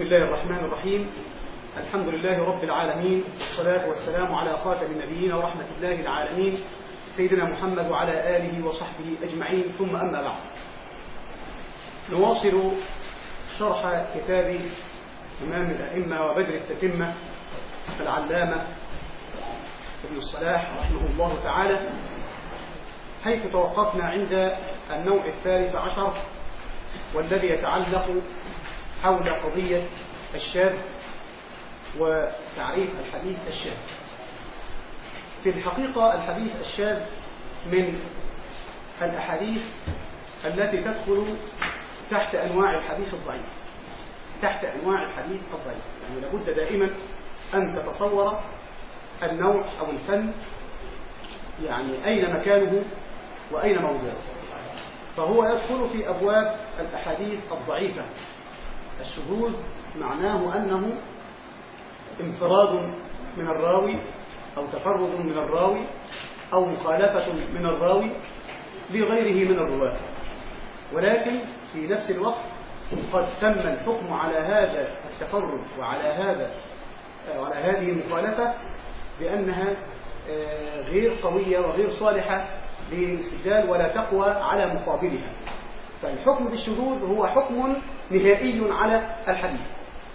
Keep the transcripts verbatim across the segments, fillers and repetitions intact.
بسم الله الرحمن الرحيم. الحمد لله رب العالمين، والصلاة والسلام على خاتم النبيين ورحمة الله العالمين سيدنا محمد وعلى آله وصحبه أجمعين، ثم أما بعد. نواصل شرح كتاب إمام الأئمة وبدر التتمة العلامة ابن الصلاح رحمه الله تعالى، حيث توقفنا عند النوع الثالث عشر والذي يتعلق حول قضية الشاذ وتعريف الحديث الشاذ. في الحقيقة الحديث الشاذ من الأحاديث التي تدخل تحت أنواع الحديث الضعيف، تحت أنواع الحديث الضعيف. يعني لابد دائما أن تتصور النوع أو الفن، يعني أين مكانه وأين موضعه. فهو يدخل في أبواب الأحاديث الضعيفة. الشذوذ معناه أنه انفراد من الراوي أو تفرد من الراوي أو مخالفة من الراوي لغيره من الرواة، ولكن في نفس الوقت قد تم الحكم على هذا التفرد وعلى هذا وعلى هذه المخالفة بأنها غير قوية وغير صالحة للاستدلال ولا تقوى على مقابلها. فالحكم بالشذوذ هو حكم نهائي على الحديث،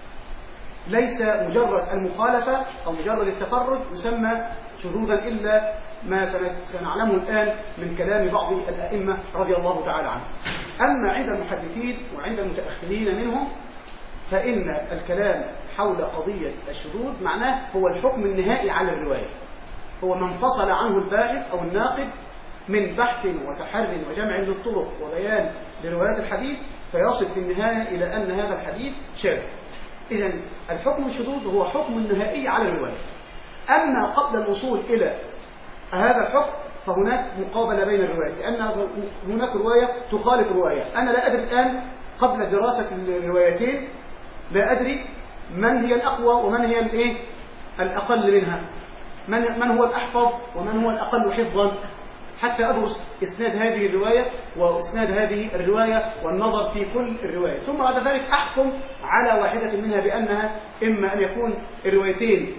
ليس مجرد المخالفة أو مجرد التفرد يسمى شذوذا إلا ما سنعلمه الآن من كلام بعض الأئمة رضي الله تعالى عنهم. أما عند المحدثين وعند المتأخرين منهم فإن الكلام حول قضية الشذوذ معناه هو الحكم النهائي على الرواية، هو ما انفصل عنه الباحث أو الناقد من بحث وتحري وجمع للطرق وبيان لروايات الحديث فيصل في النهاية إلى أن هذا الحديث شاذ. إذن الحكم الشذوذ هو حكم النهائي على الرواية. أما قبل الوصول إلى هذا الحكم فهناك مقابلة بين الروايات، لأن هناك رواية تخالف رواية. أنا لا أدري الآن قبل دراسة الروايتين لا أدري من هي الأقوى ومن هي الإيه الأقل منها، من من هو الأحفظ ومن هو الأقل حفظا، حتى أدرس إسناد هذه الرواية وإسناد هذه الرواية والنظر في كل الرواية، ثم بعد ذلك أحكم على واحدة منها بأنها إما أن يكون الروايتين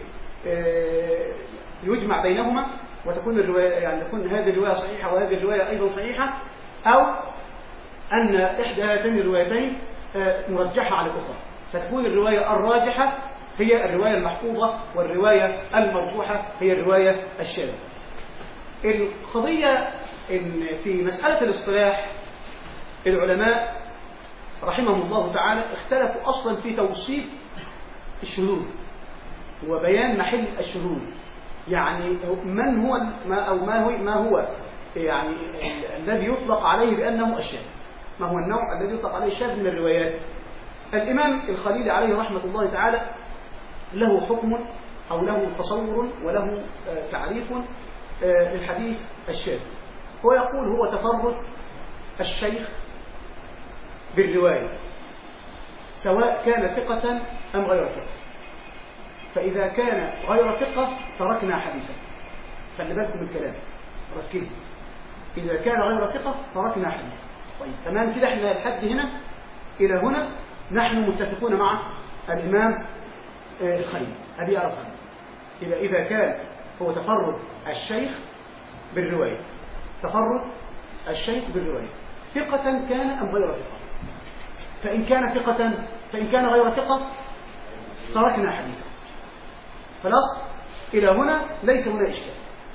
يجمع بينهما وتكون الرواية يعني تكون هذه الرواية صحيحة وهذه الرواية أيضا صحيحة، أو أن إحدى هاتين الروايتين مرجحة على الأخرى، فتكون الرواية الراجحة هي الرواية المحفوظة والرواية المرجوحة هي الرواية الشاذة. القضية إن في مسألة الاصطلاح العلماء رحمهم الله تعالى اختلفوا أصلا في توصيف الشذوذ وبيان محل الشذوذ، يعني من هو ما أو ما هو ما هو يعني الذي يطلق عليه بأنه الشاذ، ما هو النوع الذي يطلق عليه الشاذ من الروايات. الإمام الخليلي عليه رحمة الله تعالى له حكم أو له تصور وله تعريف للحديث الشاذ. هو يقول هو تفرد الشيخ بالرواية سواء كان ثقة أم غير ثقة، فإذا كان غير ثقة تركنا حديثا. خلي بالكم من الكلام، ركزوا. إذا كان غير ثقة تركنا حديثا. طيب تمام كده، احنا لحد هنا إلى هنا نحن متفقون مع الإمام الخليلي أبي أرقم. إذا إذا كان هو تفرد الشيخ بالرواية، تفرد الشيخ بالرواية ثقة كان أم غير ثقة، فإن كان ثقة فإن كان غير ثقة تركنا حديثا. خلاص إلى هنا ليس هنا إشكال.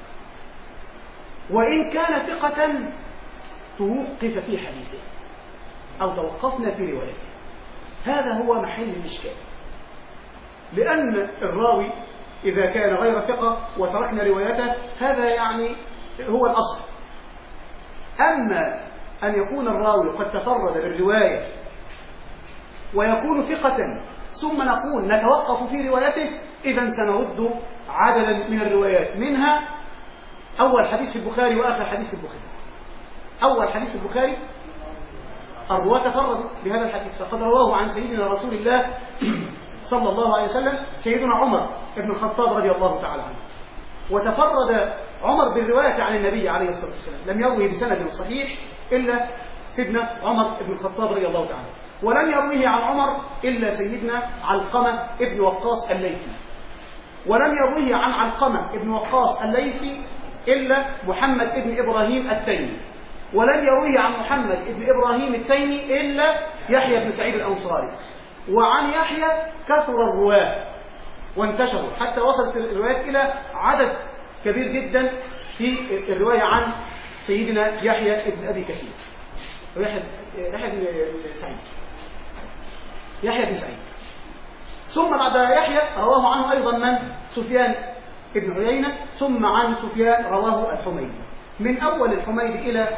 وإن كان ثقة توقف في حديثه أو توقفنا في روايته، هذا هو محل الإشكال، لأن الراوي إذا كان غير ثقة وتركنا روايته هذا يعني هو الأصل. أما أن يكون الراوي قد تفرد بالرواية ويكون ثقة ثم نقول نتوقف في روايته، إذن سنرد عددا من الروايات، منها أول حديث في البخاري وآخر حديث في البخاري. أول حديث في البخاري الرواة تفردوا بهذا الحديث، فقد رواه عن سيدنا رسول الله صلى الله عليه وسلم سيدنا عمر بن الخطاب رضي الله تعالى عنه، وتفرد عمر بالرواية عن النبي عليه الصلاة والسلام، لم يروه بسند صحيح إلا سيدنا عمر بن الخطاب رضي الله تعالى. ولم يرويه عن عمر إلا سيدنا علقمة ابن وقاص الليثي، ولم يرويه عن علقمة ابن وقاص الليثي إلا محمد ابن إبراهيم التيمي، ولم يرويه عن محمد ابن إبراهيم التيمي إلا يحيى بن سعيد الأنصاري. وعن يحيى كثر الرواة وانتشروا حتى وصلت الروايات إلى عدد كبير جدا في الرواية عن سيدنا يحيى ابن أبي كثير، يحيى بن سعيد يحيى بن سعيد ثم بعد يحيى رواه عنه أيضا من؟ سفيان ابن عيينة، ثم عن سفيان رواه الحميدي. من أول الحميدي إلى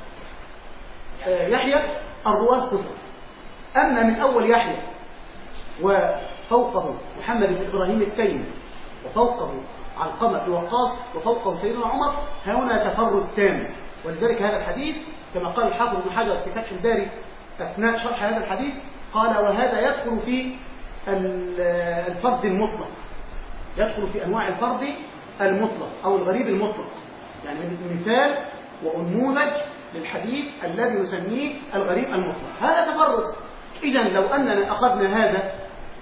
يحيى الرواة كثر. أما من أول يحيى وفوقه محمد بن إبراهيم التيمي وفوقه علقمة بن وقاص وفوقه سيدنا عمر، هنا تفرد تام. ولذلك هذا الحديث كما قال الحافظ ابن حجر في فتح الباري أثناء شرح هذا الحديث قال: وهذا يدخل في الفرد المطلق، يدخل في أنواع الفرد المطلق أو الغريب المطلق، يعني مثال ونموذج للحديث الذي نسميه الغريب المطلق. هذا تفرد. إذن لو أننا أخذنا هذا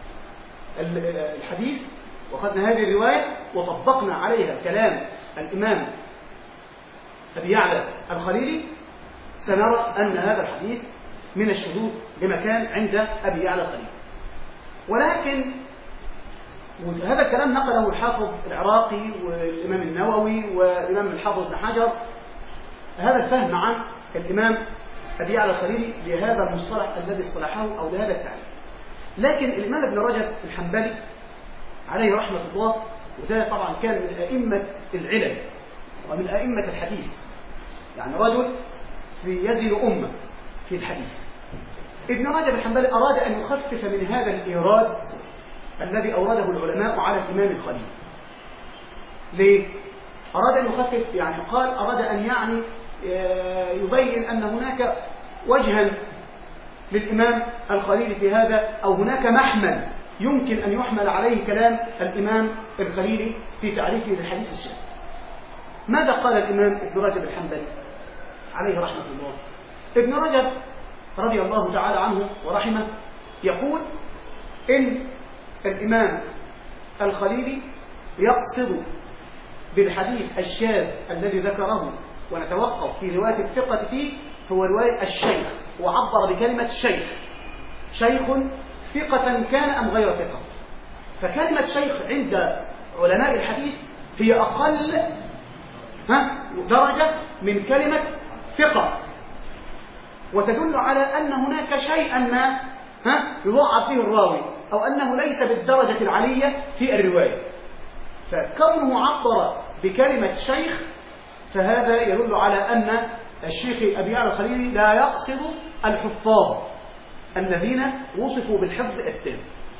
الحديث وأخذنا هذه الرواية وطبقنا عليها كلام الإمام أبي يعلى الخليلي سنرى أن هذا الحديث من الشذوذ بمكان عند أبي يعلى الخليلي. ولكن هذا الكلام نقله الحافظ العراقي والإمام النووي والإمام الحافظ ابن حجر، هذا الفهم عن الإمام أبي يعلى الخليلي لهذا المصطلح الذي اصطلحه أو لهذا التعريف. لكن الإمام ابن رجب الحنبلي عليه رحمة الله، وده طبعا كان من أئمة العلم ومن أئمة الحديث، يعني رجل في يزن أمة في الحديث. ابن رجب الحنبلي أراد أن يخفف من هذا الإيراد الذي أورده العلماء على الإمام الخليل. ليه؟ أراد أن يخفف، يعني قال أراد أن يعني يبين أن هناك وجها للإمام الخليل في هذا، أو هناك محمل يمكن أن يحمل عليه كلام الإمام الخليلي في تعريفه للحديث الشاذ. ماذا قال الإمام ابن رجب الحنبلي عليه رحمة الله؟ ابن رجب رضي الله تعالى عنه ورحمه يقول إن الإمام الخليلي يقصد بالحديث الشاذ الذي ذكره ونتوقف في رواية الثقة فيه هو رواية الشيخ، وعبر بكلمة شيخ، شيخ ثقة كان أم غير ثقة. فكلمة شيخ عند علماء الحديث هي أقل ها درجة من كلمة ثقة، وتدل على أن هناك شيئا ما ها يضاعف فيه الراوي، أو أنه ليس بالدرجة العالية في الرواية. فكونه عبر بكلمة شيخ فهذا يدل على أن الشيخ أبي يعلى الخليلي لا يقصد الحفاظ الذين وصفوا بالحفظ التام.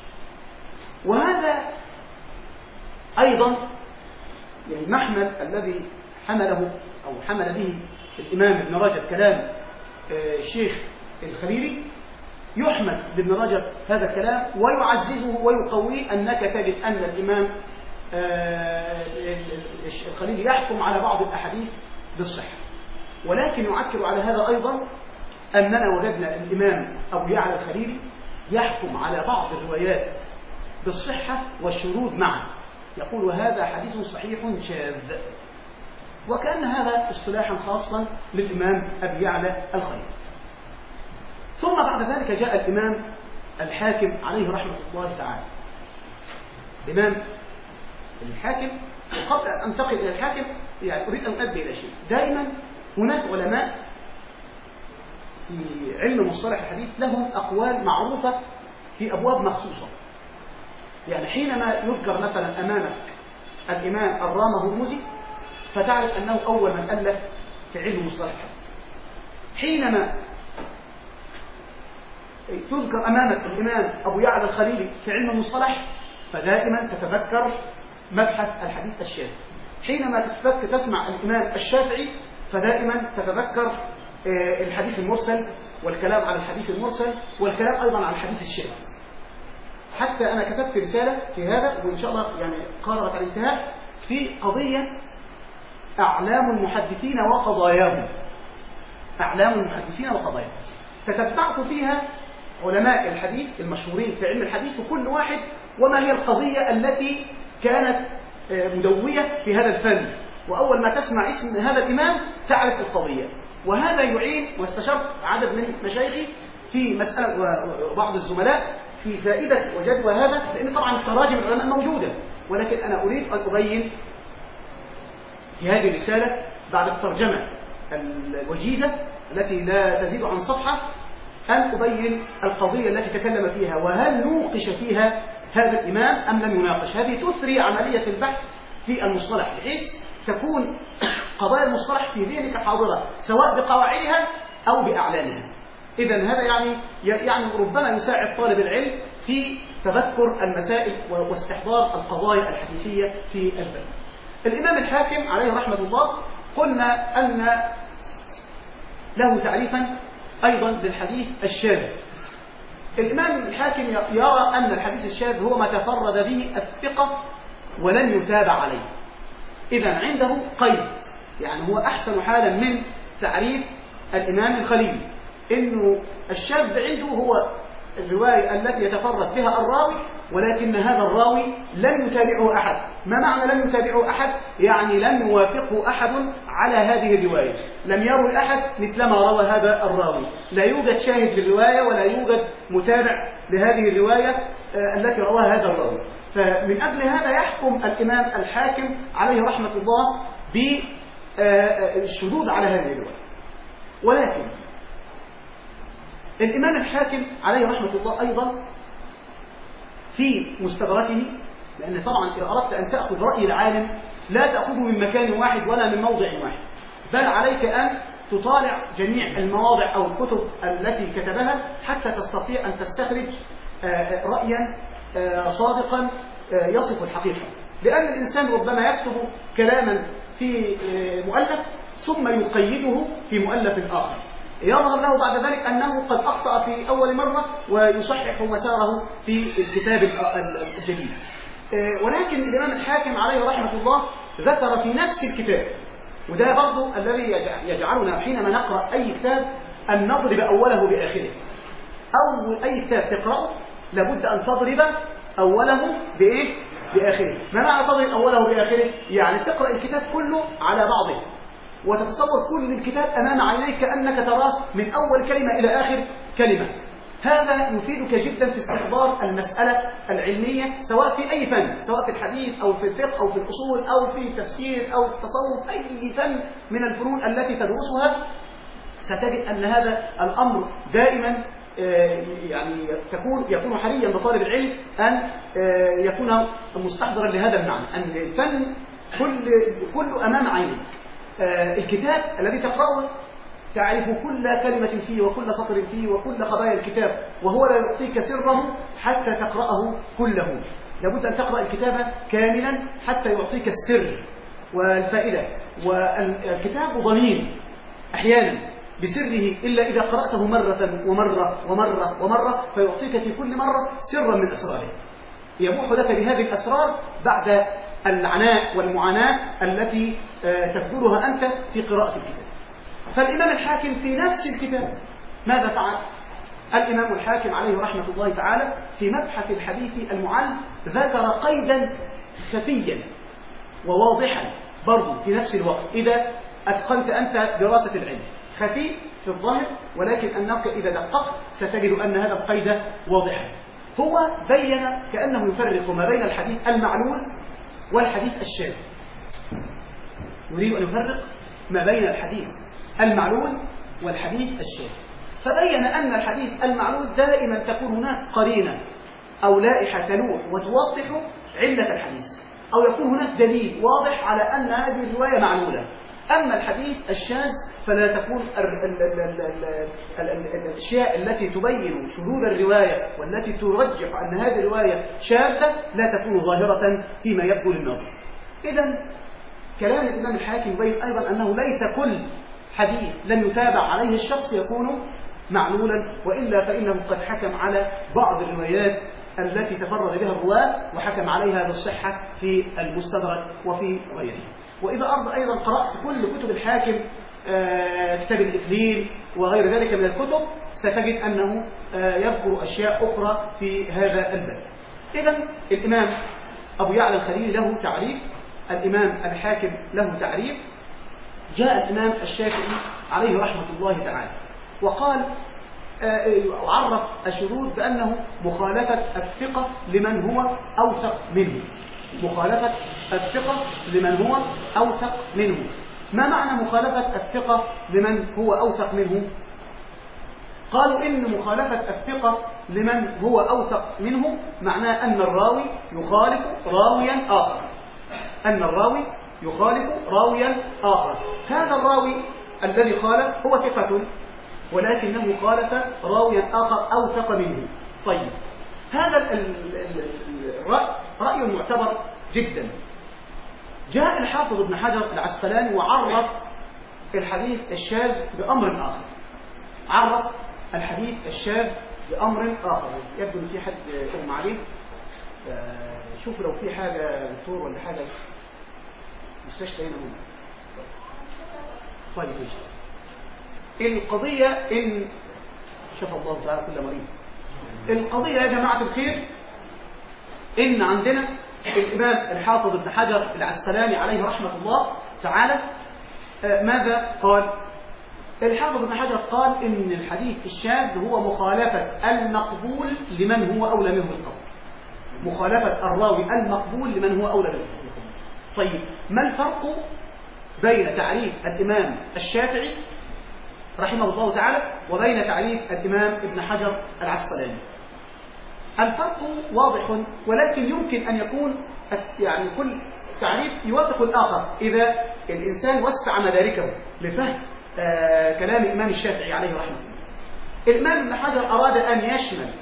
وهذا أيضا يعني المحمل الذي حمله أو حمل به الإمام ابن رجب كلام الشيخ الخليلي، يحمل لابن رجب هذا الكلام ويعززه ويقويه، أنك تجد أن الإمام الخليلي يحكم على بعض الأحاديث بالصحة. ولكن يعكر على هذا أيضا أننا وجدنا الإمام أبو يعلى الخليلي يحكم على بعض الروايات بالصحة والشذوذ معا، يقول وهذا حديث صحيح شاذ، وكان هذا اصطلاحا خاصا للإمام أبي يعلى الخليلي. ثم بعد ذلك جاء الإمام الحاكم عليه رحمة الله تعالى. الإمام الحاكم، وقبل أن أنتقل إلى الحاكم يعني أريد أن أنبه إلى شيء. دائما هناك علماء في علم مصطلح الحديث لهم أقوال معروفة في أبواب مخصوصة. يعني حينما يذكر مثلا أمامك الإمام الرام هرمزي فتعرف أنه أول من ألف في علم مصطلح الحديث. حينما تذكر أمامك الإمام أبو يعلى الخليلي في علم المصطلح فدائما تتذكر مبحث الحديث الشاذ. حينما تسمع الإمام الشافعي فدائما تتذكر الحديث المرسل والكلام عن الحديث المرسل والكلام أيضا عن الحديث الشاذ. حتى أنا كتبت رسالة في هذا وإن شاء الله يعني قاربت على الانتهاء في قضية أعلام المحدثين وقضاياهم. أعلام المحدثين وقضاياهم تتبعت فيها علماء الحديث المشهورين في علم الحديث، وكل واحد وما هي القضية التي كانت مدوية في هذا الفن، وأول ما تسمع اسم هذا الإمام تعرف القضية. وهذا يعين، واستشرت عدد من مشايخي في مسألة وبعض الزملاء في فائدة وجدوى هذا، لأن طبعا تراجم العلماء موجودة، ولكن أنا أريد أن أبين في هذه الرسالة بعد الترجمة الوجيزة التي لا تزيد عن صفحة أن أبين القضية التي تكلم فيها، وهل نوقش فيها هذا الإمام أم لم يناقش. هذه تثري عملية البحث في المصطلح، بحيث تكون قضايا المصطلح في ذهنك حاضرة سواء بقواعدها أو بأعلانها. إذن هذا يعني يعني ربما يساعد طالب العلم في تذكر المسائل واستحضار القضايا الحديثية في الفن. الإمام الحاكم عليه رحمة الله قلنا أن له تعريفا أيضا بالحديث الشاذ. الإمام الحاكم يرى أن الحديث الشاذ هو ما تفرد به الثقة ولن يتابع عليه. إذن عنده قيد، يعني هو أحسن حالا من تعريف الإمام الخليلي، إنه الشاذ عنده هو الرواية التي يتفرد بها الراوي ولكن هذا الراوي لم يتابعه أحد. ما معنى لم يتابعه أحد؟ يعني لم يوافقه أحد على هذه الرواية، لم يروي أحد مثلما روى هذا الراوي، لا يوجد شاهد للرواية ولا يوجد متابع لهذه الرواية التي رواها هذا الراوي. فمن أجل هذا يحكم الإمام الحاكم عليه رحمة الله بالشذوذ على هذه الرواية. ولكن الإمام الحاكم عليه رحمة الله أيضا في مستدركه، لأن طبعا إذا أردت أن تأخذ رأي العالم لا تأخذه من مكان واحد ولا من موضع واحد، بل عليك أن تطالع جميع المواضع أو الكتب التي كتبها حتى تستطيع أن تستخرج رأيا صادقا يصف الحقيقة. لأن الإنسان ربما يكتب كلاما في مؤلف ثم يقيده في مؤلف آخر، يظهر له بعد ذلك أنه قد أخطأ في أول مرة ويصحح مساره في الكتاب الجديد. ولكن الإمام الحاكم عليه رحمة الله ذكر في نفس الكتاب، وده برضو الذي يجعلنا حينما نقرأ أي كتاب أن نضرب أوله بآخره. أول أي كتاب تقرأه لابد أن تضرب أوله بإيه؟ بآخره. ما معنى تضرب أوله بآخره؟ يعني تقرأ الكتاب كله على بعضه وتتصور كل الكتاب أمام عينيك كأنك تراه من أول كلمة إلى آخر كلمة. هذا يفيدك جدا في استحضار المسألة العلمية سواء في أي فن، سواء في الحديث أو في الفقه أو في الأصول أو في التفسير أو التصوف، أي فن من الفنون التي تدرسها ستجد أن هذا الأمر دائما يعني تكون يكون حريا بطالب العلم أن يكون مستحضرا لهذا المعنى، أن الفن كل كله أمام عينك. الكتاب الذي تقرأه تعرف كل كلمة فيه وكل سطر فيه وكل خبايا الكتاب، وهو لا يعطيك سره حتى تقرأه كله. لابد أن تقرأ الكتاب كاملا حتى يعطيك السر والفائدة. والكتاب ضمين أحيانا بسره إلا إذا قرأته مرة ومرة ومرة ومرة فيعطيك في كل مرة سرا من أسراره، يبوح لك بهذه الأسرار بعد العناء والمعاناة التي تبذلها أنت في قراءة الكتاب. فالإمام الحاكم في نفس الكتاب ماذا فعل؟ الإمام الحاكم عليه رحمة الله تعالى في مبحث الحديث المعل ذكر قيدا خفيا وواضحا برضو في نفس الوقت إذا أتقنت أنت دراسة العلم، خفي في الظاهر ولكن أنك إذا دققت ستجد أن هذا القيد واضحا. هو بين كأنه يفرق ما بين الحديث المعلول والحديث الشاذ. يريد أن يفرق ما بين الحديث المعلول والحديث الشاذ، فبين أن الحديث المعلول دائما تكون هناك قرينة أو لائحة تلوح وتوضح علة الحديث، أو يكون هناك دليل واضح على أن هذه الرواية معلولة. أما الحديث الشاذ فلا تكون الأشياء التي تبين شذوذ الرواية والتي ترجح أن هذه الرواية شاذة لا تكون ظاهرة فيما يبدو للناظر. إذن كلام الإمام الحاكم يبين أيضا أنه ليس كل حديث لم يتابع عليه الشخص يكون معلولا، وإلا فإنه قد حكم على بعض الروايات التي تفرد بها الرواة وحكم عليها بالصحة في المستدرك وفي غيره. وإذا أرض أيضا قرأت كل كتب الحاكم كتاب الإكليل وغير ذلك من الكتب ستجد أنه يذكر أشياء أخرى في هذا الباب. إذن الإمام أبو يعلى الخليلي له تعريف، الإمام الحاكم له تعريف، جاء الإمام الشافعي عليه رحمة الله تعالى وقال وعرف الشذوذ بأنه مخالفة الثقة لمن هو أوثق منه، مخالفة الثقة لمن هو أوثق منه. ما معنى مخالفة الثقة لمن هو أوثق منه؟ قالوا إن مخالفة الثقة لمن هو أوثق منه معناه أن الراوي يخالف راويا آخر، أن الراوي يخالف راويا آخر. هذا الراوي الذي خالف هو ثقة ولكنه خالف راويا آخر أوثق منه. طيب هذا الرأي رأي معتبر جدا. جاء الحافظ ابن حجر العسقلاني وعرف الحديث الشاذ بأمر آخر، عرف الحديث الشاذ بأمر آخر. يبدو أن في حد أغمى عليه، شوف لو في حاجة دكتور ولا حاجة مستشفى هنا منه. طيب إيش القضية؟ إن شفى الله تعالى كل مريض. القضية يا جماعة الخير إن عندنا الإمام الحافظ ابن حجر العسقلاني عليه رحمة الله تعالى ماذا قال؟ الحافظ ابن حجر قال إن الحديث الشاذ هو مخالفة المقبول لمن هو أولى منه القول، مخالفة الراوي المقبول لمن هو أولى منه القول. طيب ما الفرق بين تعريف الإمام الشافعي رحمه الله تعالى وبين تعريف الإمام ابن حجر العسقلاني؟ الفرق واضح، ولكن يمكن أن يكون يعني كل تعريف يوافق الآخر إذا الإنسان وسع مداركه لفهم آه كلام الإمام الشافعي عليه رحمه الله. الإمام ابن حجر أراد أن يشمل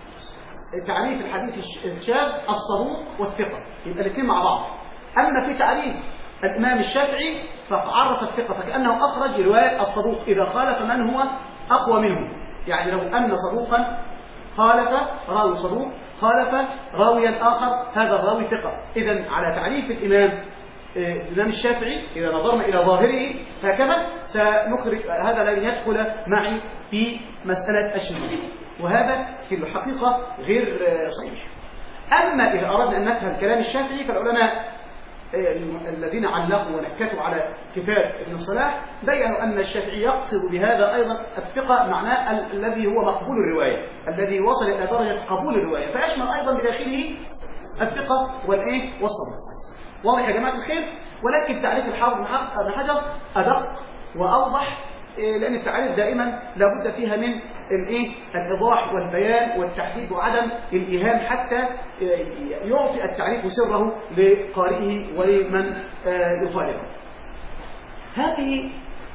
تعريف الحديث الشاذ الصدوق والثقة، يبقى الاثنين مع بعض. أما في تعريف الإمام الشافعي فعرف الثقة فكأنه أخرج رواية الصدوق إذا خالف من هو أقوى منه، يعني لو أن صدوقا خالف راوي صدوق خالف راويا آخر هذا الراوي ثقة. إذن على تعريف الإمام الإمام الشافعي إذا نظرنا إلى ظاهره هكذا سنخرج هذا لن يدخل معي في مسألة الشذوذ، وهذا في الحقيقة غير صحيح. أما إذا أردنا أن نفهم كلام الشافعي فالعلماء الذين علقوا ونكتوا على كتاب ابن الصلاح بيّنوا أن الشافعي يقصد بهذا أيضا الثقة معناه الذي هو مقبول الرواية، الذي وصل إلى درجة قبول الرواية، فيشمل أيضا بداخله الثقة والإيه والصدق. واضح يا جماعة الخير؟ ولكن تعريف الحافظ ابن حجر أدق وأوضح، لأن التعريف دائما لابد فيها من الايه الإيضاح والبيان والتحديد وعدم الإيهام حتى يعطي التعريف سره لقارئه ولمن يخالفه. هذه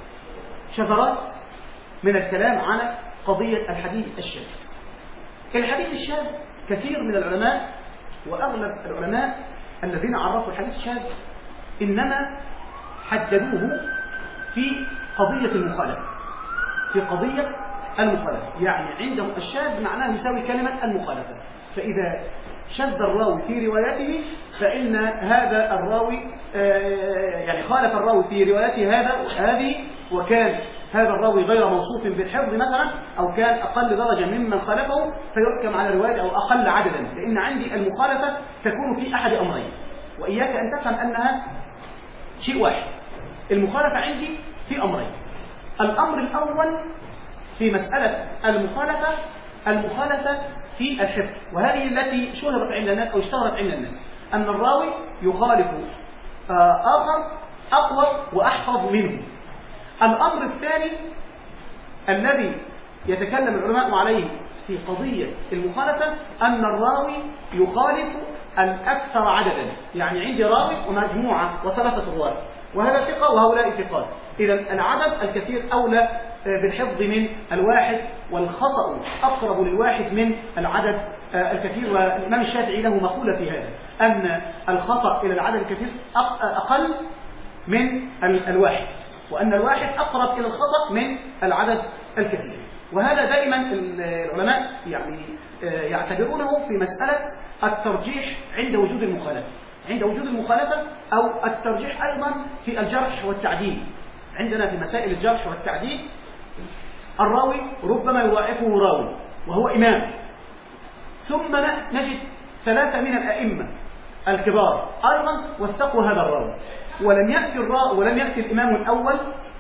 شذرات من الكلام على قضية الحديث الشاذ. الحديث الشاذ كثير من العلماء وأغلب العلماء الذين عرفوا الحديث الشاذ إنما حددوه في قضية المخالفة، في قضية المخالفة، يعني عندهم الشاذ معناه يساوي كلمة المخالفة. فإذا شذ الراوي في روايته فإن هذا الراوي يعني خالف الراوي في روايته هذا هذه، وكان هذا الراوي غير موصوف بالحفظ مثلا أو كان أقل درجة ممن خالفه فيحكم على روايته أو أقل عددا، لأن عندي المخالفة تكون في أحد أمرين، وإياك أن تفهم أنها شيء واحد. المخالفة عندي في أمرين. الأمر الأول في مسألة المخالفة المخالفة في الحفظ، وهذه التي شهرت عند الناس أو اشتهرت عند الناس، أن الراوي يخالف آخر أقوى وأحفظ منه. الأمر الثاني الذي يتكلم العلماء عليه في قضية المخالفة أن الراوي يخالف الأكثر عددا، يعني عندي راوي ومجموعة وثلاثة رواة وهذا ثقة وهؤلاء ثقات، إذا العدد الكثير أولى بالحفظ من الواحد، والخطأ أقرب للواحد من العدد الكثير. والإمام الشافعي له مقولة في هذا أن الخطأ إلى العدد الكثير أقل من الواحد، وأن الواحد أقرب إلى الخطأ من العدد الكثير. وهذا دائما العلماء يعني يعتبرونه في مسألة الترجيح عند وجود المخالفة، عند وجود المخالفة أو الترجيح أيضا في الجرح والتعديل. عندنا في مسائل الجرح والتعديل الراوي ربما يضاعفه راوي وهو إمام، ثم نجد ثلاثة من الأئمة الكبار أيضا وثقوا هذا الراوي، ولم يأتي الراوي ولم يأتي الإمام الأول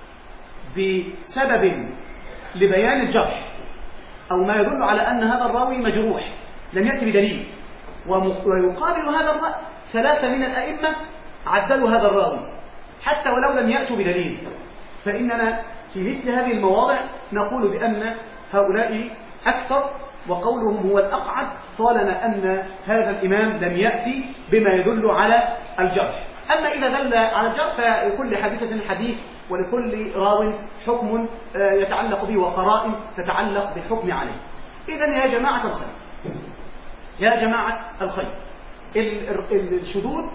بسبب لبيان الجرح أو ما يدل على أن هذا الراوي مجروح، لم يأتي بدليل. ويقابل هذا الرأي ثلاثة من الأئمة عدلوا هذا الراوي حتى ولو لم يأتوا بدليل. فإننا في مثل هذه المواضع نقول بأن هؤلاء أكثر وقولهم هو الأقعد طالما أن هذا الإمام لم يأتي بما يدل على الجرح. أما إذا دل على الجرح فلكل حديثة حديث ولكل راو حكم يتعلق به وقرائن تتعلق بالحكم عليه. إذن يا جماعة الخير يا جماعة الخير الشذوذ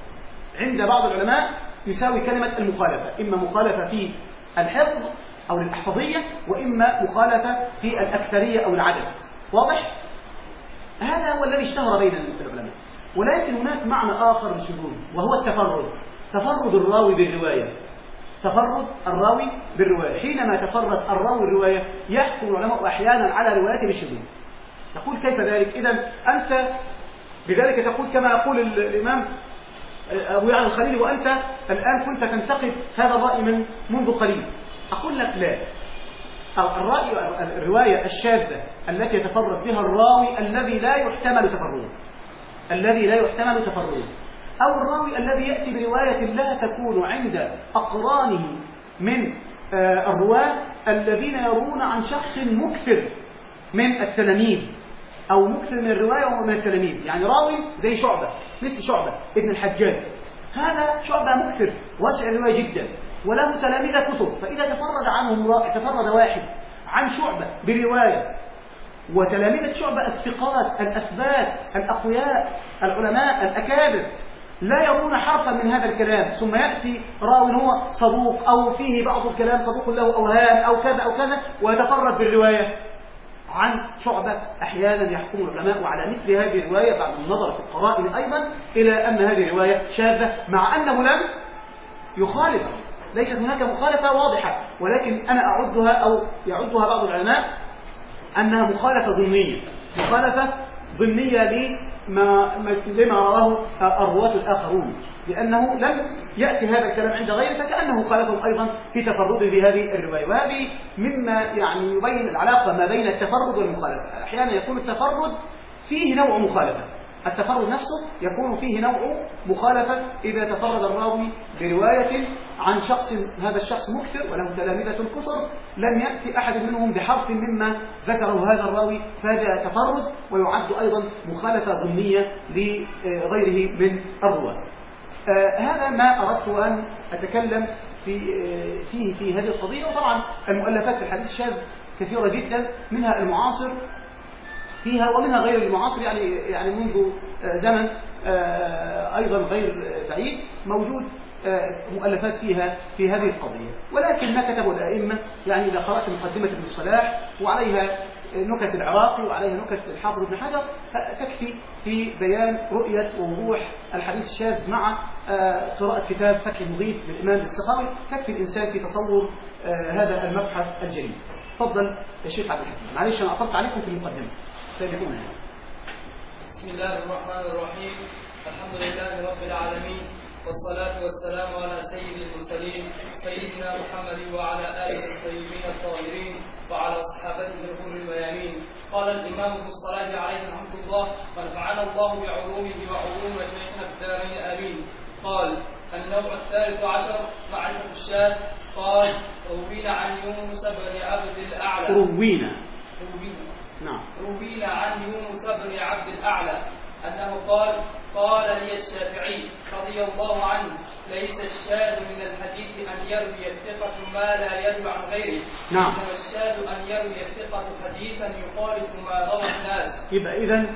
عند بعض العلماء يساوي كلمة المخالفة، إما مخالفة في الحفظ أو الأحفظية، وإما مخالفة في الأكثرية أو العدد. واضح؟ هذا هو الذي اشتهر بين العلماء. ولكن هناك معنى آخر للشذوذ وهو التفرد، تفرد الراوي بالرواية، تفرد الراوي بالرواية. حينما تفرد الراوي بالرواية يحكم العلماء أحيانا على روايته بالشذوذ. تقول كيف ذلك؟ إذن أنت بذلك تقول كما يقول الإمام أبو يعلى الخليلي وأنت الآن كنت تنتقد هذا الرأي من منذ قليل. أقول لك لا، أو الرأي الرواية الشاذة التي يتفرد بها الراوي الذي لا يحتمل تفرده الذي لا يحتمل تفرده أو الراوي الذي يأتي برواية لا تكون عند أقرانه من الرواة الذين يرون عن شخص مكثر من التلاميذ أو مكثر من الرواية ومن التلاميذ. يعني راوي زي شعبة، مثل شعبة ابن الحجاج، هذا شعبة مكثر واسع الرواية جدا وله تلاميذ كثر، فإذا تفرد عنهم تفرد واحد عن شعبة برواية وتلاميذ شعبة الثقات الأثبات الأقوياء العلماء الأكابر لا يرون حرفا من هذا الكلام، ثم يأتي راوي هو صدوق أو فيه بعض الكلام صدوق له أوهام أو كذا أو كذا ويتفرد بالرواية عن شعبة، أحيانا يحكم العلماء على مثل هذه الرواية بعد النظر في القرائن أيضا إلى أن هذه الرواية شاذة، مع أنه لم يخالف، ليست هناك مخالفة واضحة، ولكن أنا أعدها أو يعدها بعض العلماء أنها مخالفة ضمنية، مخالفة ضمنية لما لما رواه الرواة الآخرون، لأنه لم يأتي هذا الكلام عند غيره فكأنه خالفهم أيضا في تفرده بهذه الرواية. وهذه مما يعني يبين العلاقة ما بين التفرد والمخالفة. أحيانا يكون التفرد فيه نوع مخالفة، التفرد نفسه يكون فيه نوع مخالفة إذا تفرد الراوي برواية عن شخص هذا الشخص مكثر وله تلامذة كثر لم يأتي أحد منهم بحرف مما ذكره هذا الراوي، فهذا تفرد ويعد أيضا مخالفة ضمنية لغيره من الرواة. آه هذا ما أردت أن أتكلم في آه فيه في هذه القضية. وطبعا المؤلفات في الحديث الشاذ كثيرة جدا، منها المعاصر فيها ومنها غير المعاصر، يعني يعني منذ زمن أيضا غير بعيد موجود مؤلفات فيها في هذه القضية. ولكن ما كتبه الأئمة، يعني إذا قرأت مقدمة ابن الصلاح وعليها نكت العراقي وعليها نكت الحافظ ابن حجر تكفي في بيان رؤية ووضوح الحديث الشاذ مع قراءة كتاب فتح المغيث للإمام السخاوي، تكفي الإنسان في تصور هذا المبحث الجليل. تفضل يا شيخ عبد الحكيم. معلش أنا أطلت عليكم في المقدمة، سابقونا. بسم الله الرحمن الرحيم. الحمد لله رب العالمين، والصلاة والسلام على سيد المرسلين سيدنا محمد وعلى آله الطيبين الطاهرين وعلى صحابته الغر الميامين. قال الإمام ابن الصلاح عليه رحمة الله: ونفعنا الله بعلومه وعلوم شيخنا في الدارين آمين. قال: النوع الثالث عشر معرفة الشاذ. قال: روينا عن يونس بن عبد الأعلى روينا روينا نعم روينا عن يونس بن عبد الأعلى أنه قال: قال لي الشافعي رضي الله عنه: ليس الشاذ من الحديث أن يروي الثقة ما لا يروي عن غيره، نعم، إنما الشاذ أن يروي الثقة حديثا يخالف ما روى الناس. يبقى إذن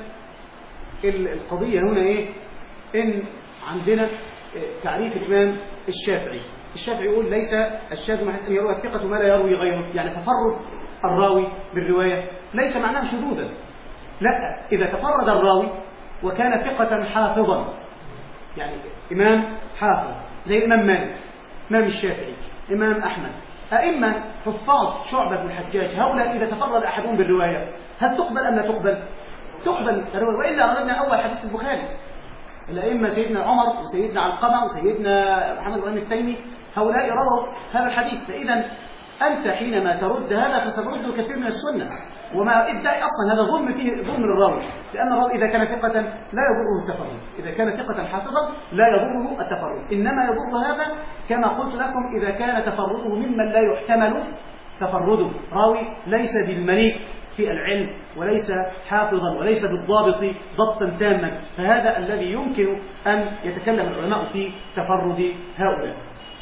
القضية هنا إيه؟ إن عندنا تعريف الإمام الشافعي، الشافعي يقول ليس الشاذ من حيث أن يروي الثقة ما لا يروي غيره، يعني تفرد الراوي بالرواية ليس معناه شذوذا، لا، إذا تفرد الراوي وكان ثقة حافظا، يعني إمام حافظ زي الإمام مالك، إمام الشافعي، إمام أحمد، أئمة حفاظ شعبة بن الحجاج، هؤلاء إذا تفرد أحدهم بالرواية هل تقبل أم لا تقبل؟ تقبل الرواية. وإلا أردنا أول حديث البخاري، الأئمة سيدنا عمر وسيدنا علقمة وسيدنا محمد بن التيمي، هؤلاء رووا هذا الحديث. فإذا أنت حينما ترد هذا فترد كثير من السنة، وما ادعي أصلا هذا ظلم فيه ظلم للراوي، لأن الراوي إذا كان ثقة لا يضره التفرد، إذا كان ثقة حافظا لا يضره التفرد، إنما يضر هذا كما قلت لكم إذا كان تفرده ممن لا يحتمل تفرده، راوي ليس بالمليك في العلم وليس حافظا وليس بالضابط ضبطا تاما، فهذا الذي يمكن أن يتكلم العلماء في تفرد هؤلاء.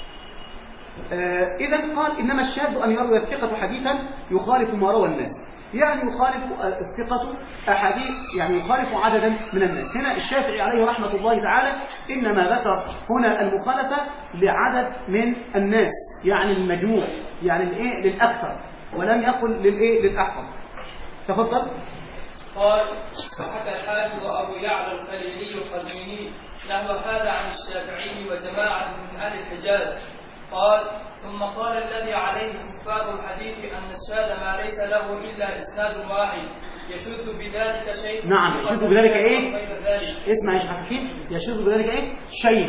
آه إذن قال إنما الشاذ أن يروي الثقة حديثا يخالف ما روى الناس، يعني يخالف الثقة أحاديث، يعني يخالف عددا من الناس. هنا الشافعي عليه رحمة الله تعالى إنما ذكر هنا المخالفة لعدد من الناس، يعني المجموع، يعني الإيه للأكثر، ولم يقل للإيه للأحفظ. تفضل. قال وحكى الحافظ أبو يعلى الخليلي القزويني نحو هذا عن الشافعي وجماعة من أهل الحجاز. قال ثم قال الذي عليه حفاظ الحديث أن الشاذ ما ليس له إلا إسناد واحد يشد بذلك شيخ. نعم، يشد بذلك إيه؟ اسمع يا شيخ حكيم، يشد بذلك إيه؟ شيخ.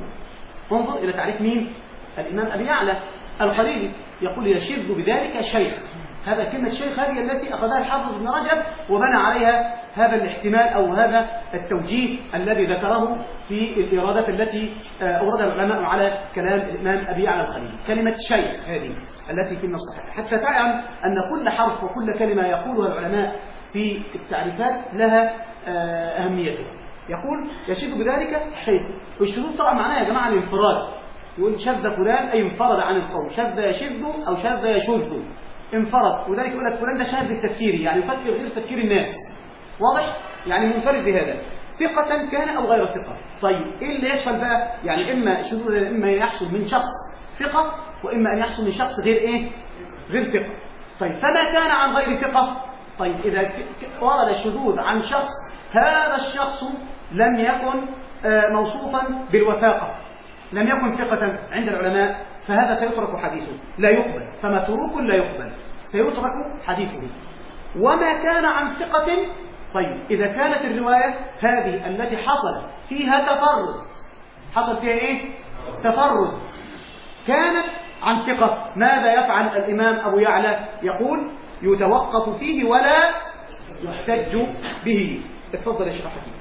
انظر إلى تعريف مين؟ الإمام أبي يعلى الخليلي يقول يشد بذلك شيخ. هذا كلمة شيخ هذه التي أخذها الحافظ ابن رجب وبنى عليها هذا الاحتمال أو هذا التوجيه الذي ذكره في الإرادة التي أوردها العلماء على كلام الإمام أبي يعلى الخليلي. كلمة شيخ هذه التي في النص حتى تعلم أن كل حرف وكل كلمة يقولها العلماء في التعريفات لها أهميتها. يقول يشد بذلك شيخ، والشذوذ طبعا معناها يا جماعة الانفراد، يقول شذ فلان أي انفرد عن القوم، شذ يشذ أو شذ يشذ، انفرد، وذلك يقول لك فلان ده شاذ التفكير، يعني يفكر غير تفكير الناس، واضح؟ يعني منفرد بهذا، ثقة كان أو غير ثقة. طيب إيه اللي يشمل بقى؟ يعني إما شذوذ إما يحصل من شخص ثقة، وإما أن يحصل من شخص غير إيه؟ غير ثقة. طيب فما كان عن غير ثقة؟ طيب إذا ورد الشذوذ عن شخص هذا الشخص لم يكن موصوفا بالوثاقة، لم يكن ثقة عند العلماء، فهذا سيترك حديثه، لا يقبل، فمتروك لا يقبل، سيترك حديثه. وما كان عن ثقة، طيب إذا كانت الرواية هذه التي حصل فيها تفرد، حصل فيها إيه؟ تفرد، كانت عن ثقة، ماذا يفعل الإمام أبو يعلى؟ يقول يتوقف فيه ولا يحتج به. اتفضل يا شيخ حكيم.